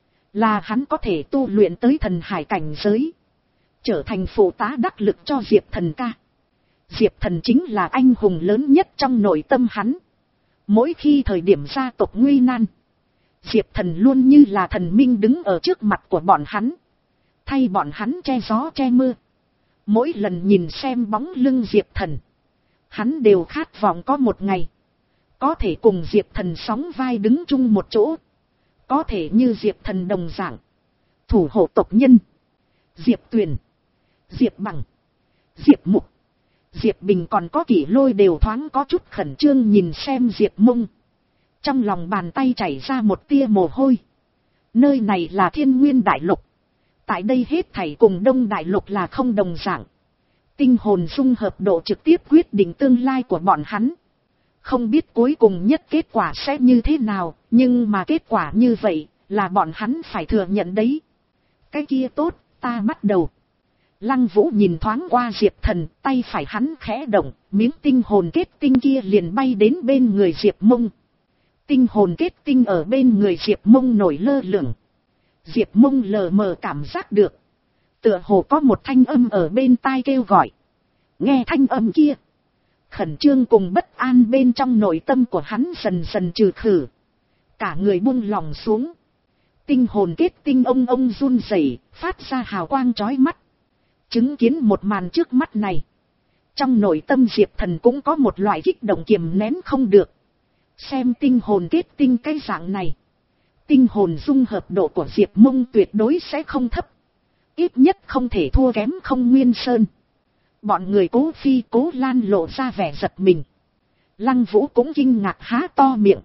S1: là hắn có thể tu luyện tới thần hải cảnh giới, trở thành phụ tá đắc lực cho Diệp Thần ca. Diệp Thần chính là anh hùng lớn nhất trong nội tâm hắn. Mỗi khi thời điểm gia tộc nguy nan, Diệp Thần luôn như là thần minh đứng ở trước mặt của bọn hắn, thay bọn hắn che gió che mưa. Mỗi lần nhìn xem bóng lưng Diệp Thần, hắn đều khát vọng có một ngày có thể cùng Diệp Thần sóng vai đứng chung một chỗ, có thể như Diệp Thần đồng dạng thủ hộ tộc nhân. Diệp Tuyền, Diệp Bằng, Diệp Mục, Diệp Bình còn có Kỷ Lôi đều thoáng có chút khẩn trương nhìn xem Diệp Mông. Trong lòng bàn tay chảy ra một tia mồ hôi. Nơi này là Thiên Nguyên Đại Lục. Tại đây hết thảy cùng Đông Đại Lục là không đồng dạng. Tinh hồn dung hợp độ trực tiếp quyết định tương lai của bọn hắn. Không biết cuối cùng nhất kết quả sẽ như thế nào, nhưng mà kết quả như vậy là bọn hắn phải thừa nhận đấy. Cái kia tốt, ta bắt đầu. Lăng Vũ nhìn thoáng qua Diệp Thần, tay phải hắn khẽ động, miếng tinh hồn kết tinh kia liền bay đến bên người Diệp Mông. Tinh hồn kết tinh ở bên người Diệp Mông nổi lơ lửng. Diệp Mông lờ mờ cảm giác được, tựa hồ có một thanh âm ở bên tai kêu gọi. Nghe thanh âm kia, khẩn trương cùng bất an bên trong nội tâm của hắn dần dần trừ khử. Cả người buông lòng xuống. Tinh hồn kết tinh ông ông run rẩy, phát ra hào quang chói mắt. Chứng kiến một màn trước mắt này. Trong nội tâm Diệp Thần cũng có một loại kích động kiềm nén không được. Xem tinh hồn kết tinh cái dạng này. Tinh hồn dung hợp độ của Diệp Mông tuyệt đối sẽ không thấp. Ít nhất không thể thua kém Không Nguyên Sơn. Bọn người Cố Phi Cố Lan lộ ra vẻ giật mình. Lăng Vũ cũng kinh ngạc há to miệng.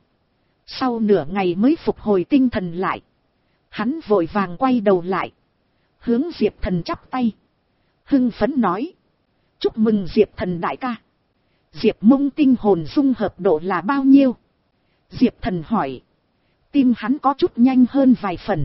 S1: Sau nửa ngày mới phục hồi tinh thần lại. Hắn vội vàng quay đầu lại. Hướng Diệp Thần chắp tay. Hưng phấn nói. Chúc mừng Diệp Thần đại ca. Diệp Mông tinh hồn dung hợp độ là bao nhiêu? Diệp Thần hỏi. Tim hắn có chút nhanh hơn vài phần.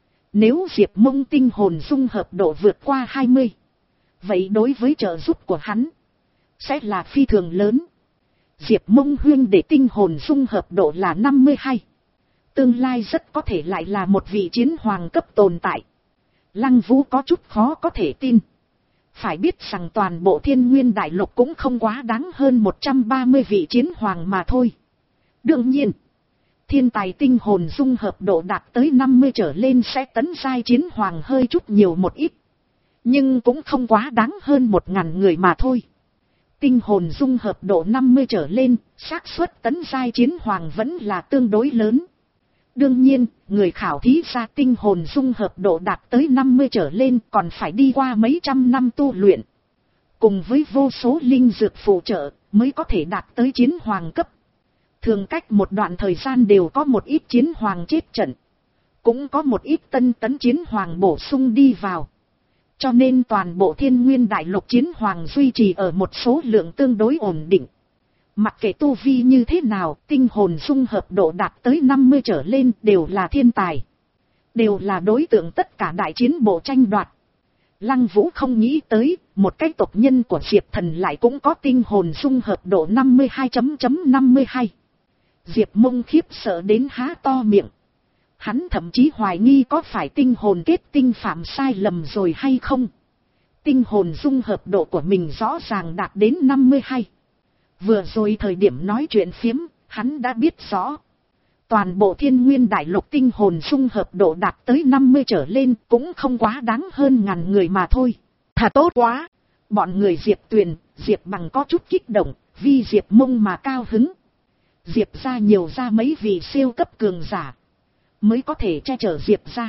S1: Nếu Diệp Mông tinh hồn dung hợp độ vượt qua hai mươi. Vậy đối với trợ giúp của hắn. Sẽ là phi thường lớn. Diệp Mông huyên để tinh hồn dung hợp độ là năm mươi hai. Tương lai rất có thể lại là một vị chiến hoàng cấp tồn tại. Lăng Vũ có chút khó có thể tin. Phải biết rằng toàn bộ Thiên Nguyên Đại Lục cũng không quá đáng hơn một trăm ba mươi vị chiến hoàng mà thôi. Đương nhiên, thiên tài tinh hồn dung hợp độ đạt tới năm mươi trở lên sẽ tấn giai chiến hoàng hơi chút nhiều một ít. Nhưng cũng không quá đáng hơn một ngàn người mà thôi. Tinh hồn dung hợp độ năm mươi trở lên, xác suất tấn giai chiến hoàng vẫn là tương đối lớn. Đương nhiên, người khảo thí ra tinh hồn dung hợp độ đạt tới năm mươi trở lên còn phải đi qua mấy trăm năm tu luyện. Cùng với vô số linh dược phụ trợ mới có thể đạt tới chiến hoàng cấp. Thường cách một đoạn thời gian đều có một ít chiến hoàng chết trận. Cũng có một ít tân tấn chiến hoàng bổ sung đi vào. Cho nên toàn bộ Thiên Nguyên Đại Lục chiến hoàng duy trì ở một số lượng tương đối ổn định. Mặc kệ tu vi như thế nào, tinh hồn dung hợp độ đạt tới năm mươi trở lên đều là thiên tài. Đều là đối tượng tất cả đại chiến bộ tranh đoạt. Lăng Vũ không nghĩ tới, một cái tộc nhân của Diệp Thần lại cũng có tinh hồn dung hợp độ năm mươi hai chấm năm mươi hai. Diệp Mông khiếp sợ đến há to miệng. Hắn thậm chí hoài nghi có phải tinh hồn kết tinh phạm sai lầm rồi hay không. Tinh hồn dung hợp độ của mình rõ ràng đạt đến năm mươi hai. Vừa rồi thời điểm nói chuyện phiếm, hắn đã biết rõ. Toàn bộ Thiên Nguyên Đại Lục tinh hồn dung hợp độ đạt tới năm mươi trở lên cũng không quá đáng hơn ngàn người mà thôi. Thà tốt quá! Bọn người Diệp Tuyền, Diệp Bằng có chút kích động, vì Diệp Mông mà cao hứng. Diệp ra nhiều ra mấy vị siêu cấp cường giả. Mới có thể che chở Diệp ra.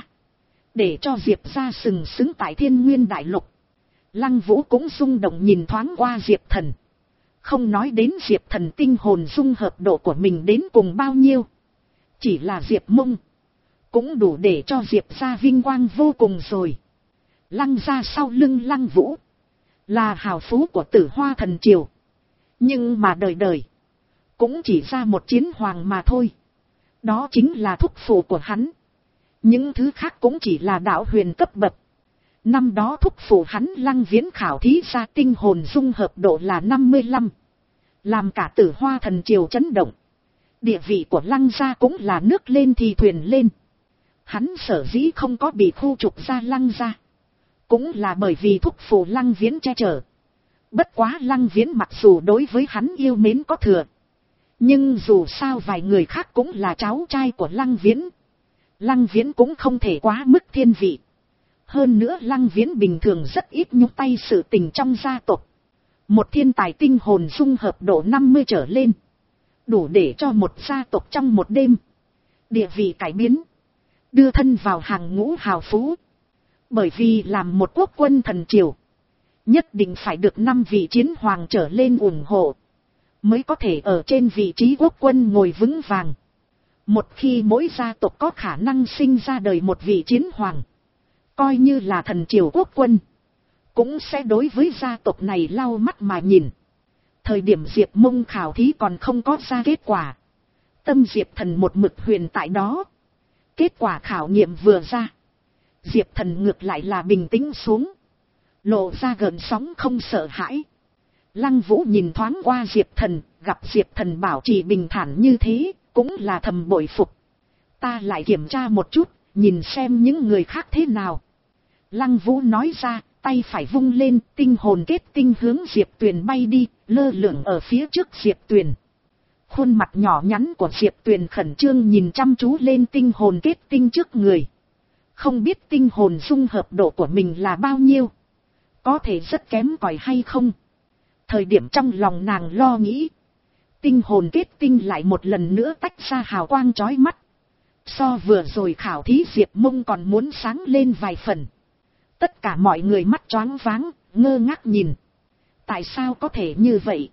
S1: Để cho Diệp ra sừng sững tại Thiên Nguyên Đại Lục. Lăng Vũ cũng rung động nhìn thoáng qua Diệp Thần. Không nói đến Diệp Thần tinh hồn dung hợp độ của mình đến cùng bao nhiêu. Chỉ là Diệp Mông. Cũng đủ để cho Diệp ra vinh quang vô cùng rồi. Lăng ra sau lưng Lăng Vũ. Là hào phú của Tử Hoa Thần Triều. Nhưng mà đời đời. Cũng chỉ ra một chiến hoàng mà thôi. Đó chính là thúc phụ của hắn. Những thứ khác cũng chỉ là đạo huyền cấp bậc. Năm đó thúc phụ hắn Lăng Viễn khảo thí ra tinh hồn dung hợp độ là năm mươi lăm. Làm cả Tử Hoa Thần Triều chấn động. Địa vị của Lăng gia cũng là nước lên thì thuyền lên. Hắn sở dĩ không có bị khu trục ra Lăng gia. Cũng là bởi vì thúc phụ Lăng Viễn che chở. Bất quá Lăng Viễn mặc dù đối với hắn yêu mến có thừa. Nhưng dù sao vài người khác cũng là cháu trai của Lăng Viễn. Lăng Viễn cũng không thể quá mức thiên vị. Hơn nữa Lăng Viễn bình thường rất ít nhúc tay sự tình trong gia tộc. Một thiên tài tinh hồn dung hợp độ năm mươi trở lên. Đủ để cho một gia tộc trong một đêm. Địa vị cải biến. Đưa thân vào hàng ngũ hào phú. Bởi vì làm một quốc quân thần triều. Nhất định phải được năm vị chiến hoàng trở lên ủng hộ. Mới có thể ở trên vị trí quốc quân ngồi vững vàng. Một khi mỗi gia tộc có khả năng sinh ra đời một vị chiến hoàng. Coi như là thần triều quốc quân. Cũng sẽ đối với gia tộc này lau mắt mà nhìn. Thời điểm Diệp Mông khảo thí còn không có ra kết quả. Tâm Diệp Thần một mực huyền tại đó. Kết quả khảo nghiệm vừa ra. Diệp Thần ngược lại là bình tĩnh xuống. Lộ ra gợn sóng không sợ hãi. Lăng Vũ nhìn thoáng qua Diệp Thần, gặp Diệp Thần bảo trì bình thản như thế, cũng là thầm bội phục. Ta lại kiểm tra một chút, nhìn xem những người khác thế nào. Lăng Vũ nói ra, tay phải vung lên, tinh hồn kết tinh hướng Diệp Tuyền bay đi, lơ lửng ở phía trước Diệp Tuyền. Khuôn mặt nhỏ nhắn của Diệp Tuyền khẩn trương nhìn chăm chú lên tinh hồn kết tinh trước người. Không biết tinh hồn dung hợp độ của mình là bao nhiêu, có thể rất kém cỏi hay không. Thời điểm trong lòng nàng lo nghĩ, tinh hồn kết tinh lại một lần nữa tách ra hào quang chói mắt. So vừa rồi khảo thí Diệp Mông còn muốn sáng lên vài phần. Tất cả mọi người mắt choáng váng, ngơ ngác nhìn. Tại sao có thể như vậy?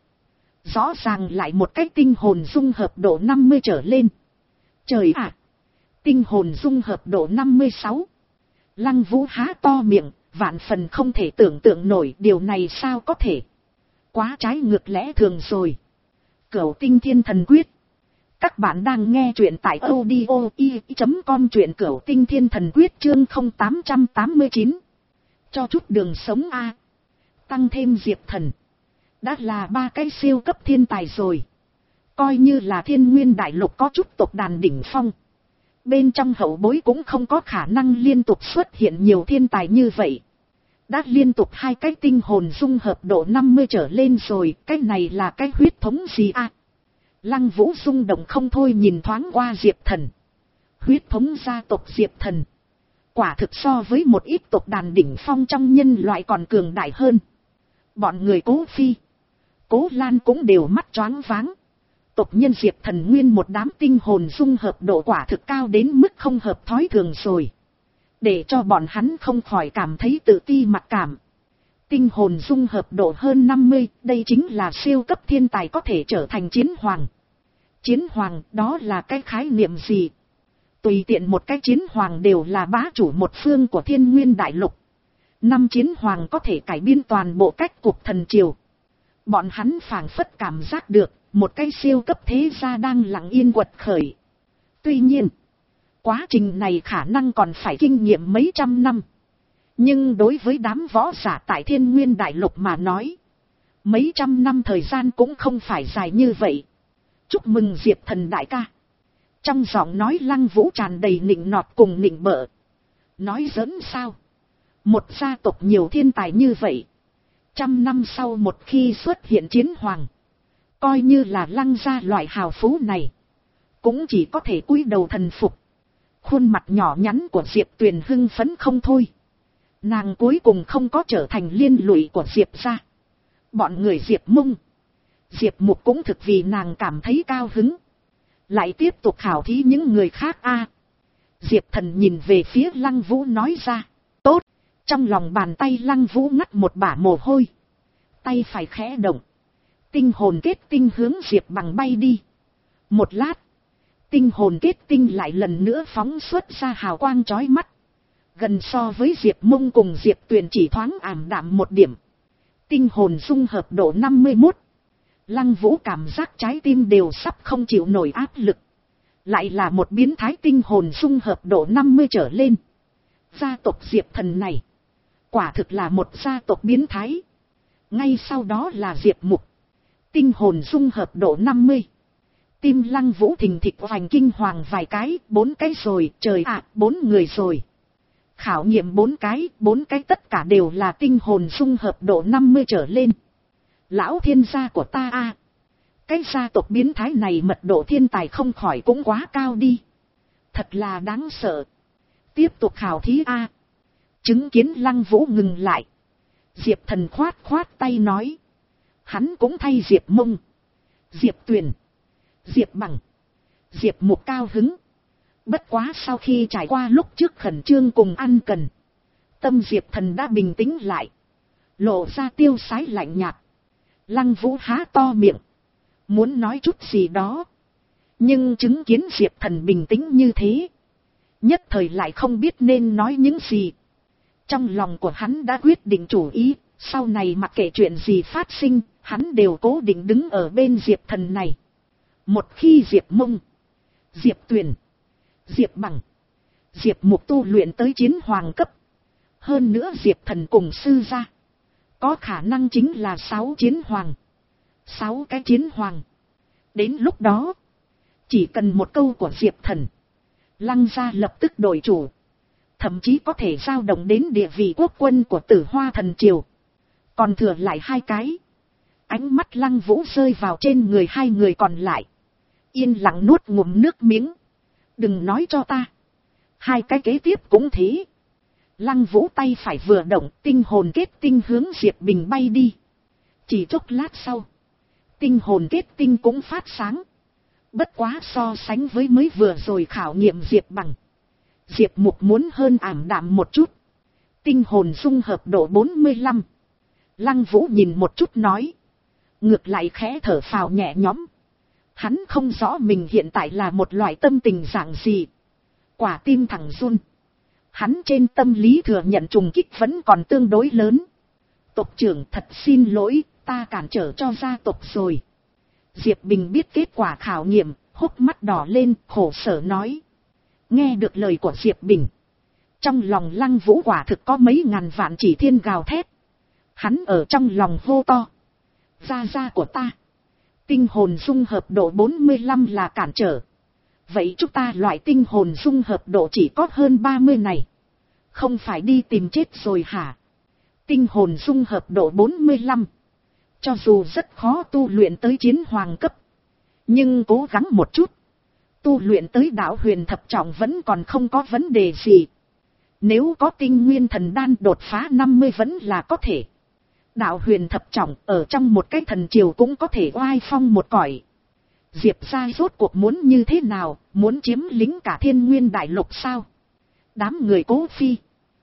S1: Rõ ràng lại một cái tinh hồn dung hợp độ năm mươi trở lên. Trời ạ! Tinh hồn dung hợp độ năm mươi sáu. Lăng Vũ há to miệng, vạn phần không thể tưởng tượng nổi điều này sao có thể. Quá trái ngược lẽ thường rồi. Cửu Tinh Thiên Thần Quyết. Các bạn đang nghe truyện tại audio i chấm com, truyện Cửu Tinh Thiên Thần Quyết chương không tám tám chín. Cho chút đường sống a. Tăng thêm Diệp Thần. Đã là ba cái siêu cấp thiên tài rồi. Coi như là Thiên Nguyên Đại Lục có chút tộc đàn đỉnh phong. Bên trong hậu bối cũng không có khả năng liên tục xuất hiện nhiều thiên tài như vậy. Đã liên tục hai cái tinh hồn dung hợp độ năm mươi trở lên rồi, cái này là cái huyết thống gì a? Lăng Vũ rung động không thôi nhìn thoáng qua Diệp Thần. Huyết thống gia tộc Diệp Thần. Quả thực so với một ít tộc đàn đỉnh phong trong nhân loại còn cường đại hơn. Bọn người Cố Phi, Cố Lan cũng đều mắt choáng váng. Tộc nhân Diệp Thần nguyên một đám tinh hồn dung hợp độ quả thực cao đến mức không hợp thói thường rồi. Để cho bọn hắn không khỏi cảm thấy tự ti mặc cảm. Tinh hồn dung hợp độ hơn năm mươi, đây chính là siêu cấp thiên tài có thể trở thành chiến hoàng. Chiến hoàng đó là cái khái niệm gì? Tùy tiện một cái chiến hoàng đều là bá chủ một phương của Thiên Nguyên Đại Lục. Năm chiến hoàng có thể cải biến toàn bộ cách cục thần triều. Bọn hắn phảng phất cảm giác được một cái siêu cấp thế gia đang lặng yên quật khởi. Tuy nhiên, quá trình này khả năng còn phải kinh nghiệm mấy trăm năm. Nhưng đối với đám võ giả tại Thiên Nguyên Đại Lục mà nói, mấy trăm năm thời gian cũng không phải dài như vậy. Chúc mừng Diệp Thần đại ca. Trong giọng nói Lăng Vũ tràn đầy nịnh nọt cùng nịnh bợ. Nói giỡn sao? Một gia tộc nhiều thiên tài như vậy, trăm năm sau một khi xuất hiện chiến hoàng, coi như là Lăng gia loại hào phú này, cũng chỉ có thể cúi đầu thần phục. Khuôn mặt nhỏ nhắn của Diệp Tuyền hưng phấn không thôi. Nàng cuối cùng không có trở thành liên lụy của Diệp gia. Bọn người Diệp Mông, Diệp Mục cũng thực vì nàng cảm thấy cao hứng. Lại tiếp tục khảo thí những người khác a. Diệp Thần nhìn về phía Lăng Vũ nói ra. Tốt. Trong lòng bàn tay Lăng Vũ ngắt một bả mồ hôi. Tay phải khẽ động. Tinh hồn kết tinh hướng Diệp Bằng bay đi. Một lát, tinh hồn kết tinh lại lần nữa phóng xuất ra hào quang chói mắt. Gần so với Diệp Mông cùng Diệp Tuyền chỉ thoáng ảm đạm một điểm. Tinh hồn dung hợp độ năm mươi mốt. Lăng Vũ cảm giác trái tim đều sắp không chịu nổi áp lực. Lại là một biến thái tinh hồn dung hợp độ năm mươi trở lên. Gia tộc Diệp Thần này, quả thực là một gia tộc biến thái. Ngay sau đó là Diệp Mục. Tinh hồn dung hợp độ năm mươi. Tim Lăng Vũ thình thịch hoành kinh hoàng vài cái, bốn cái rồi, trời ạ, bốn người rồi. Khảo nghiệm bốn cái, bốn cái tất cả đều là tinh hồn dung hợp độ năm mươi trở lên. Lão thiên gia của ta a, cái gia tộc biến thái này mật độ thiên tài không khỏi cũng quá cao đi. Thật là đáng sợ. Tiếp tục khảo thí a. Chứng kiến Lăng Vũ ngừng lại, Diệp Thần khoát khoát tay nói. Hắn cũng thay Diệp Mông, Diệp Tuyền, Diệp Bằng, Diệp Mục cao hứng. Bất quá sau khi trải qua lúc trước khẩn trương cùng ăn cần, tâm Diệp Thần đã bình tĩnh lại, lộ ra tiêu sái lạnh nhạt. Lăng Vũ há to miệng, muốn nói chút gì đó, nhưng chứng kiến Diệp Thần bình tĩnh như thế, nhất thời lại không biết nên nói những gì. Trong lòng của hắn đã quyết định chủ ý, sau này mặc kệ chuyện gì phát sinh, hắn đều cố định đứng ở bên Diệp Thần này. Một khi Diệp Mông, Diệp Tuyền, Diệp Bằng, Diệp Mục tu luyện tới chiến hoàng cấp, hơn nữa Diệp Thần cùng sư gia, có khả năng chính là sáu chiến hoàng. Sáu cái chiến hoàng. Đến lúc đó, chỉ cần một câu của Diệp Thần, Lăng gia lập tức đổi chủ. thậm chí có thể dao động đến địa vị quốc quân của Tử Hoa Thần Triều. Còn thừa lại hai cái. Ánh mắt Lăng Vũ rơi vào trên người hai người còn lại. Yên lặng nuốt ngụm nước miếng. Đừng nói cho ta. Hai cái kế tiếp cũng thế. Lăng Vũ tay phải vừa động, tinh hồn kết tinh hướng Diệp Bình bay đi. Chỉ chốc lát sau, tinh hồn kết tinh cũng phát sáng. Bất quá so sánh với mới vừa rồi khảo nghiệm Diệp Bằng, Diệp Mục muốn hơn ảm đạm một chút. Tinh hồn dung hợp độ bốn mươi lăm. Lăng Vũ nhìn một chút nói. Ngược lại khẽ thở phào nhẹ nhõm. Hắn không rõ mình hiện tại là một loại tâm tình dạng gì. Quả tim thẳng run. Hắn trên tâm lý thừa nhận trùng kích vẫn còn tương đối lớn. Tộc trưởng thật xin lỗi, ta cản trở cho gia tộc rồi. Diệp Bình biết kết quả khảo nghiệm, hốc mắt đỏ lên, khổ sở nói. Nghe được lời của Diệp Bình, trong lòng Lăng Vũ quả thực có mấy ngàn vạn chỉ thiên gào thét. Hắn ở trong lòng hô to. Gia gia của ta. Tinh hồn dung hợp độ bốn mươi lăm là cản trở. Vậy chúng ta loại tinh hồn dung hợp độ chỉ có hơn ba mươi này. Không phải đi tìm chết rồi hả? Tinh hồn dung hợp độ bốn mươi lăm. Cho dù rất khó tu luyện tới chiến hoàng cấp. Nhưng cố gắng một chút. Tu luyện tới đạo huyền thập trọng vẫn còn không có vấn đề gì. Nếu có tinh nguyên thần đan đột phá năm mươi vẫn là có thể. Đạo huyền thập trọng ở trong một cái thần triều cũng có thể oai phong một cõi. Diệp gia rốt cuộc muốn như thế nào, muốn chiếm lĩnh cả thiên nguyên đại lục sao? Đám người Cố Phi,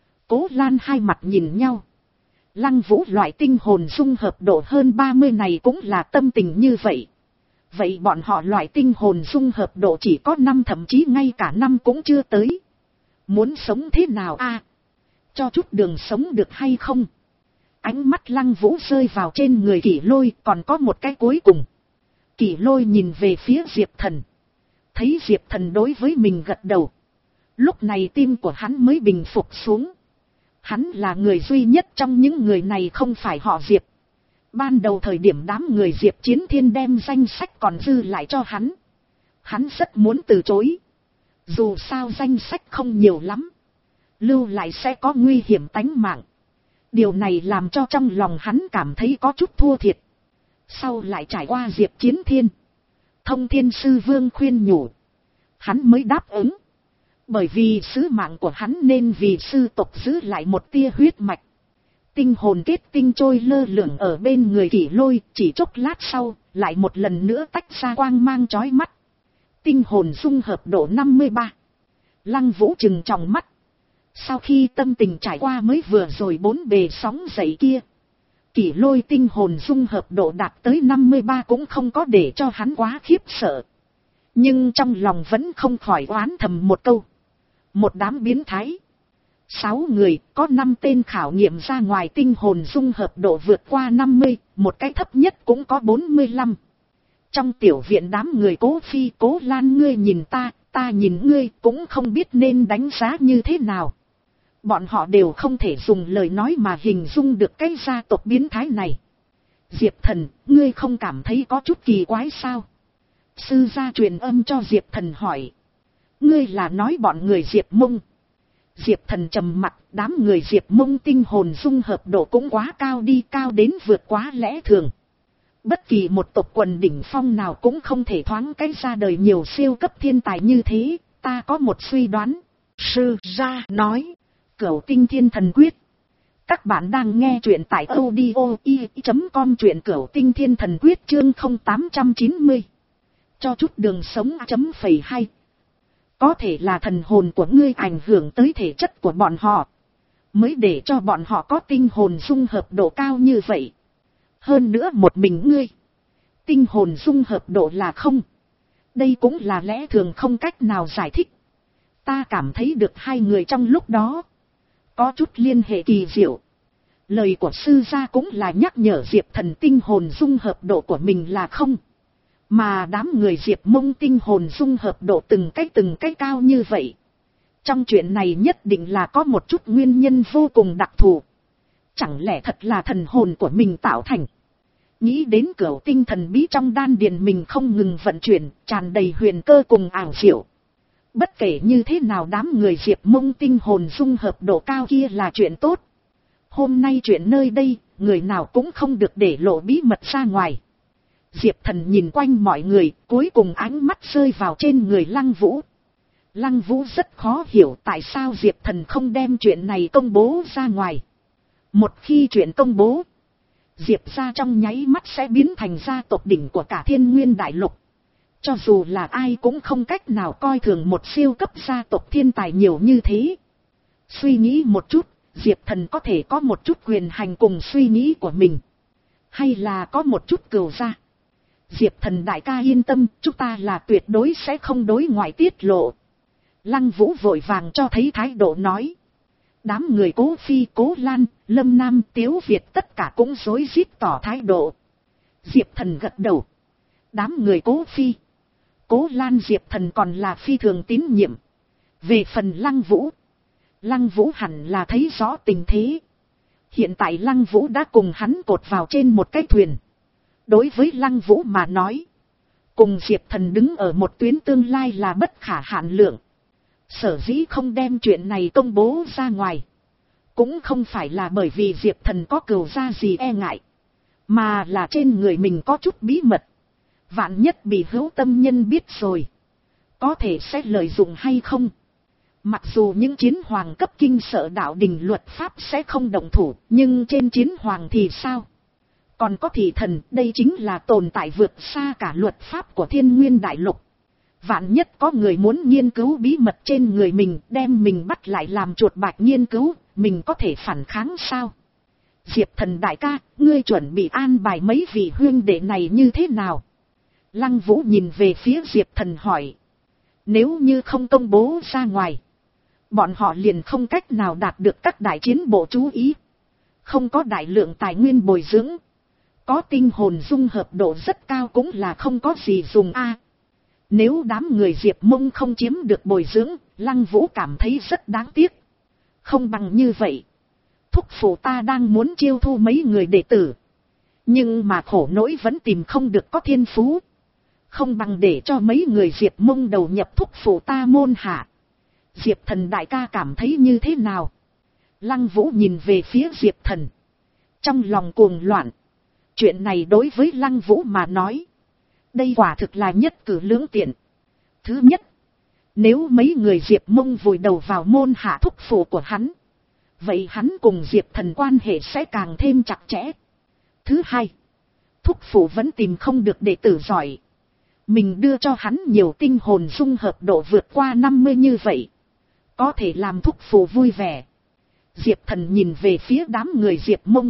S1: Cố Lan hai mặt nhìn nhau. Lăng Vũ loại tinh hồn dung hợp độ hơn ba mươi này cũng là tâm tình như vậy. Vậy bọn họ loại tinh hồn dung hợp độ chỉ có năm, thậm chí ngay cả năm cũng chưa tới. Muốn sống thế nào a? Cho chút đường sống được hay không? Ánh mắt Lăng Vũ rơi vào trên người Kỷ Lôi, còn có một cái cuối cùng. Kỷ Lôi nhìn về phía Diệp Thần. Thấy Diệp Thần đối với mình gật đầu. Lúc này tim của hắn mới bình phục xuống. Hắn là người duy nhất trong những người này không phải họ Diệp. Ban đầu thời điểm đám người Diệp Chiến Thiên đem danh sách còn dư lại cho hắn. Hắn rất muốn từ chối. Dù sao danh sách không nhiều lắm. Lưu lại sẽ có nguy hiểm tánh mạng. Điều này làm cho trong lòng hắn cảm thấy có chút thua thiệt. Sau lại trải qua Diệp Chiến Thiên, Thông Thiên Sư Vương khuyên nhủ, hắn mới đáp ứng. Bởi vì sứ mạng của hắn nên vì sư tộc giữ lại một tia huyết mạch. Tinh hồn kết tinh trôi lơ lửng ở bên người Kỷ Lôi, chỉ chốc lát sau, lại một lần nữa tách ra quang mang chói mắt. Tinh hồn dung hợp độ năm mươi ba. Lăng Vũ trừng tròng mắt. Sau khi tâm tình trải qua mới vừa rồi bốn bề sóng dậy kia, Kỷ Lôi tinh hồn dung hợp độ đạt tới năm mươi ba cũng không có để cho hắn quá khiếp sợ. Nhưng trong lòng vẫn không khỏi oán thầm một câu. Một đám biến thái. Sáu người, có năm tên khảo nghiệm ra ngoài tinh hồn dung hợp độ vượt qua năm mươi, một cái thấp nhất cũng có bốn mươi lăm. Trong tiểu viện đám người Cố Phi, Cố Lan, ngươi nhìn ta, ta nhìn ngươi, cũng không biết nên đánh giá như thế nào. Bọn họ đều không thể dùng lời nói mà hình dung được cái gia tộc biến thái này. Diệp Thần, ngươi không cảm thấy có chút kỳ quái sao? Sư gia truyền âm cho Diệp Thần hỏi. Ngươi là nói bọn người Diệp Mông? Diệp Thần trầm mặt, đám người Diệp Mông tinh hồn dung hợp độ cũng quá cao đi, cao đến vượt quá lẽ thường. Bất kỳ một tộc quần đỉnh phong nào cũng không thể thoáng cái ra đời nhiều siêu cấp thiên tài như thế, ta có một suy đoán. Sư gia nói. Cửu Tinh Thiên Thần Quyết. Các bạn đang nghe truyện tại audio i chấm com, truyện Cửu Tinh Thiên Thần Quyết chương không tám chín mươi. Cho chút đường sống chấm phẩy hay. Có thể là thần hồn của ngươi ảnh hưởng tới thể chất của bọn họ, mới để cho bọn họ có tinh hồn dung hợp độ cao như vậy. Hơn nữa một mình ngươi, tinh hồn dung hợp độ là không. Đây cũng là lẽ thường không cách nào giải thích. Ta cảm thấy được hai người trong lúc đó có chút liên hệ kỳ diệu. Lời của sư gia cũng là nhắc nhở Diệp Thần tinh hồn dung hợp độ của mình là không. Mà đám người Diệp Mông tinh hồn dung hợp độ từng cái từng cái cao như vậy. Trong chuyện này nhất định là có một chút nguyên nhân vô cùng đặc thù. Chẳng lẽ thật là thần hồn của mình tạo thành? Nghĩ đến cửu tinh thần bí trong đan điền mình không ngừng vận chuyển, tràn đầy huyền cơ cùng ảo diệu. Bất kể như thế nào đám người Diệp Mông tinh hồn dung hợp độ cao kia là chuyện tốt. Hôm nay chuyện nơi đây, người nào cũng không được để lộ bí mật ra ngoài. Diệp Thần nhìn quanh mọi người, cuối cùng ánh mắt rơi vào trên người Lăng Vũ. Lăng Vũ rất khó hiểu tại sao Diệp Thần không đem chuyện này công bố ra ngoài. Một khi chuyện công bố, Diệp gia trong nháy mắt sẽ biến thành gia tộc đỉnh của cả Thiên Nguyên Đại Lục. Cho dù là ai cũng không cách nào coi thường một siêu cấp gia tộc thiên tài nhiều như thế. Suy nghĩ một chút, Diệp Thần có thể có một chút quyền hành cùng suy nghĩ của mình. Hay là có một chút cừu gia. Diệp Thần đại ca yên tâm, chúng ta là tuyệt đối sẽ không đối ngoại tiết lộ. Lăng Vũ vội vàng cho thấy thái độ nói. Đám người Cố Phi, Cố Lan, Lâm Nam, Tiếu Việt tất cả cũng rối rít tỏ thái độ. Diệp Thần gật đầu. Đám người Cố Phi, Cố Lan Diệp Thần còn là phi thường tín nhiệm. Về phần Lăng Vũ, Lăng Vũ hẳn là thấy rõ tình thế. Hiện tại Lăng Vũ đã cùng hắn cột vào trên một cái thuyền. Đối với Lăng Vũ mà nói, cùng Diệp Thần đứng ở một tuyến tương lai là bất khả hạn lượng. Sở dĩ không đem chuyện này công bố ra ngoài, cũng không phải là bởi vì Diệp Thần có cừu gia gì e ngại, mà là trên người mình có chút bí mật. Vạn nhất bị hữu tâm nhân biết rồi, có thể sẽ lợi dụng hay không. Mặc dù những chiến hoàng cấp kinh sợ đạo đình luật pháp sẽ không động thủ, nhưng trên chiến hoàng thì sao? Còn có thị thần, đây chính là tồn tại vượt xa cả luật pháp của Thiên Nguyên Đại Lục. Vạn nhất có người muốn nghiên cứu bí mật trên người mình, đem mình bắt lại làm chuột bạch nghiên cứu, mình có thể phản kháng sao? Diệp Thần đại ca, ngươi chuẩn bị an bài mấy vị huynh đệ này như thế nào? Lăng Vũ nhìn về phía Diệp Thần hỏi. Nếu như không công bố ra ngoài, bọn họ liền không cách nào đạt được các đại chiến bộ chú ý. Không có đại lượng tài nguyên bồi dưỡng, có tinh hồn dung hợp độ rất cao cũng là không có gì dùng a. Nếu đám người Diệp Mông không chiếm được bồi dưỡng, Lăng Vũ cảm thấy rất đáng tiếc. Không bằng như vậy, thúc phụ ta đang muốn chiêu thu mấy người đệ tử, nhưng mà khổ nỗi vẫn tìm không được có thiên phú. Không bằng để cho mấy người Diệp Mông đầu nhập thúc phụ ta môn hạ. Diệp Thần đại ca cảm thấy như thế nào? Lăng Vũ nhìn về phía Diệp Thần, trong lòng cuồng loạn. Chuyện này đối với Lăng Vũ mà nói, đây quả thực là nhất cử lưỡng tiện. Thứ nhất, nếu mấy người Diệp Mông vùi đầu vào môn hạ thúc phụ của hắn, vậy hắn cùng Diệp Thần quan hệ sẽ càng thêm chặt chẽ. Thứ hai, thúc phụ vẫn tìm không được đệ tử giỏi. Mình đưa cho hắn nhiều tinh hồn dung hợp độ vượt qua năm mươi như vậy, có thể làm thúc phụ vui vẻ. Diệp Thần nhìn về phía đám người Diệp Mông.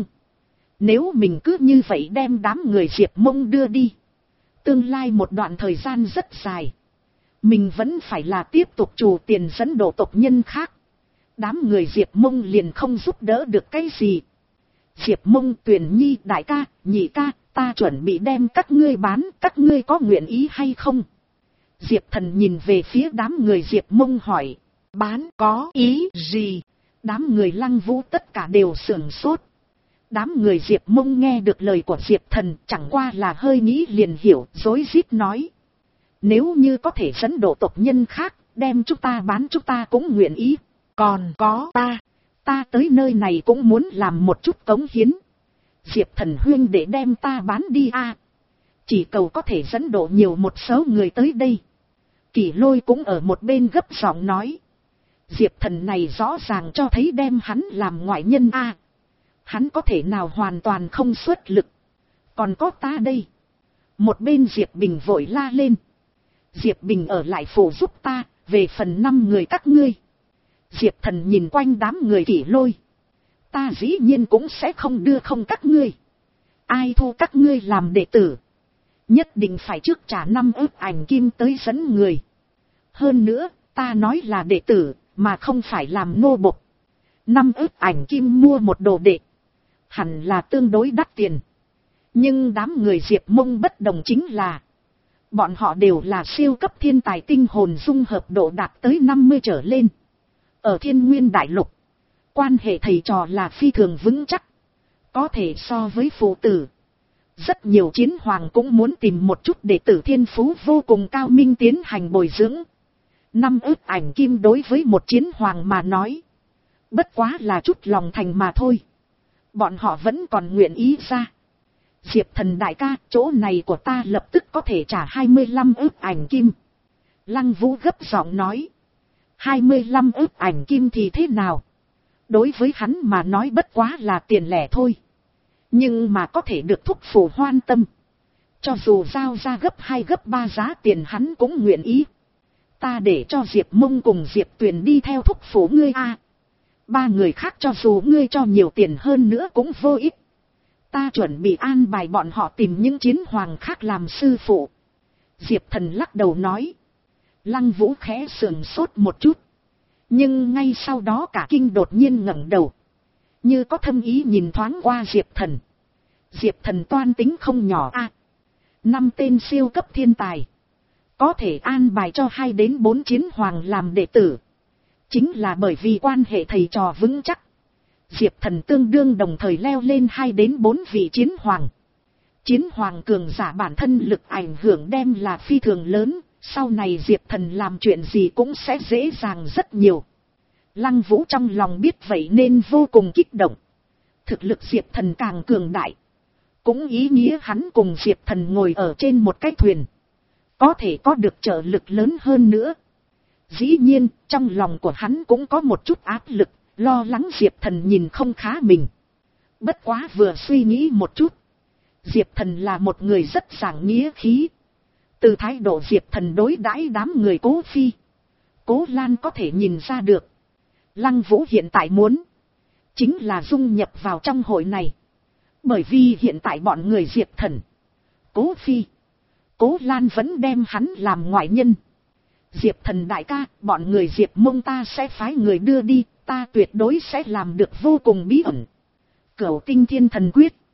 S1: Nếu mình cứ như vậy đem đám người Diệp Mông đưa đi, tương lai một đoạn thời gian rất dài, mình vẫn phải là tiếp tục trù tiền dẫn độ tộc nhân khác. Đám người Diệp Mông liền không giúp đỡ được cái gì. Diệp Mông, Tuyền Nhi, đại ca, nhị ca, ta chuẩn bị đem các ngươi bán, các ngươi có nguyện ý hay không? Diệp Thần nhìn về phía đám người Diệp Mông hỏi. Bán có ý gì? Đám người Lăng Vũ tất cả đều sửng sốt. Đám người Diệp Mông nghe được lời của Diệp Thần chẳng qua là hơi nghĩ liền hiểu, rối rít nói. Nếu như có thể dẫn độ tộc nhân khác, đem chúng ta bán chúng ta cũng nguyện ý. Còn có ta, ta tới nơi này cũng muốn làm một chút cống hiến. Diệp Thần huynh để đem ta bán đi a. Chỉ cầu có thể dẫn độ nhiều một số người tới đây. Kỷ Lôi cũng ở một bên gấp giọng nói. Diệp Thần này rõ ràng cho thấy đem hắn làm ngoại nhân a. Hắn có thể nào hoàn toàn không xuất lực. Còn có ta đây. Một bên Diệp Bình vội la lên. Diệp Bình ở lại phủ giúp ta, về phần năm người các ngươi. Diệp Thần nhìn quanh đám người Kỷ Lôi. Ta dĩ nhiên cũng sẽ không đưa không các ngươi. Ai thu các ngươi làm đệ tử, nhất định phải trước trả năm ức ảnh kim tới dẫn người. Hơn nữa, ta nói là đệ tử, mà không phải làm nô bộc. Năm ức ảnh kim mua một đồ đệ, hẳn là tương đối đắt tiền. Nhưng đám người Diệp Mông bất đồng chính là, bọn họ đều là siêu cấp thiên tài tinh hồn dung hợp độ đạt tới năm mươi trở lên. Ở Thiên Nguyên Đại Lục, quan hệ thầy trò là phi thường vững chắc. Có thể so với phụ tử. Rất nhiều chiến hoàng cũng muốn tìm một chút đệ tử thiên phú vô cùng cao minh tiến hành bồi dưỡng. Năm ức ảnh kim đối với một chiến hoàng mà nói. Bất quá là chút lòng thành mà thôi. Bọn họ vẫn còn nguyện ý ra. Diệp Thần đại ca, chỗ này của ta lập tức có thể trả hai mươi lăm ức ảnh kim. Lăng Vũ gấp giọng nói. hai mươi lăm ức ảnh kim thì thế nào? Đối với hắn mà nói bất quá là tiền lẻ thôi. Nhưng mà có thể được thúc phủ hoan tâm. Cho dù giao ra gấp hai gấp ba giá tiền hắn cũng nguyện ý. Ta để cho Diệp Mông cùng Diệp Tuyền đi theo thúc phủ ngươi a. À, ba người khác cho dù ngươi cho nhiều tiền hơn nữa cũng vô ích. Ta chuẩn bị an bài bọn họ tìm những chiến hoàng khác làm sư phụ. Diệp Thần lắc đầu nói. Lăng Vũ khẽ sườn sốt một chút. Nhưng ngay sau đó cả kinh đột nhiên ngẩng đầu. Như có thâm ý nhìn thoáng qua Diệp Thần. Diệp Thần toan tính không nhỏ a. À, năm tên siêu cấp thiên tài. Có thể an bài cho hai đến bốn chiến hoàng làm đệ tử. Chính là bởi vì quan hệ thầy trò vững chắc. Diệp Thần tương đương đồng thời leo lên hai đến bốn vị chiến hoàng. Chiến hoàng cường giả bản thân lực ảnh hưởng đem là phi thường lớn. Sau này Diệp Thần làm chuyện gì cũng sẽ dễ dàng rất nhiều. Lăng Vũ trong lòng biết vậy nên vô cùng kích động. Thực lực Diệp Thần càng cường đại. Cũng ý nghĩa hắn cùng Diệp Thần ngồi ở trên một cái thuyền. Có thể có được trợ lực lớn hơn nữa. Dĩ nhiên, trong lòng của hắn cũng có một chút áp lực, lo lắng Diệp Thần nhìn không khá mình. Bất quá vừa suy nghĩ một chút. Diệp Thần là một người rất giảng nghĩa khí. Từ thái độ Diệp Thần đối đãi đám người Cố Phi, Cố Lan có thể nhìn ra được. Lăng Vũ hiện tại muốn chính là dung nhập vào trong hội này. Bởi vì hiện tại bọn người Diệp Thần, Cố Phi, Cố Lan vẫn đem hắn làm ngoại nhân. Diệp Thần đại ca, bọn người Diệp Mông ta sẽ phái người đưa đi, ta tuyệt đối sẽ làm được vô cùng bí ẩn. Cửu Tinh Thiên Thần Quyết.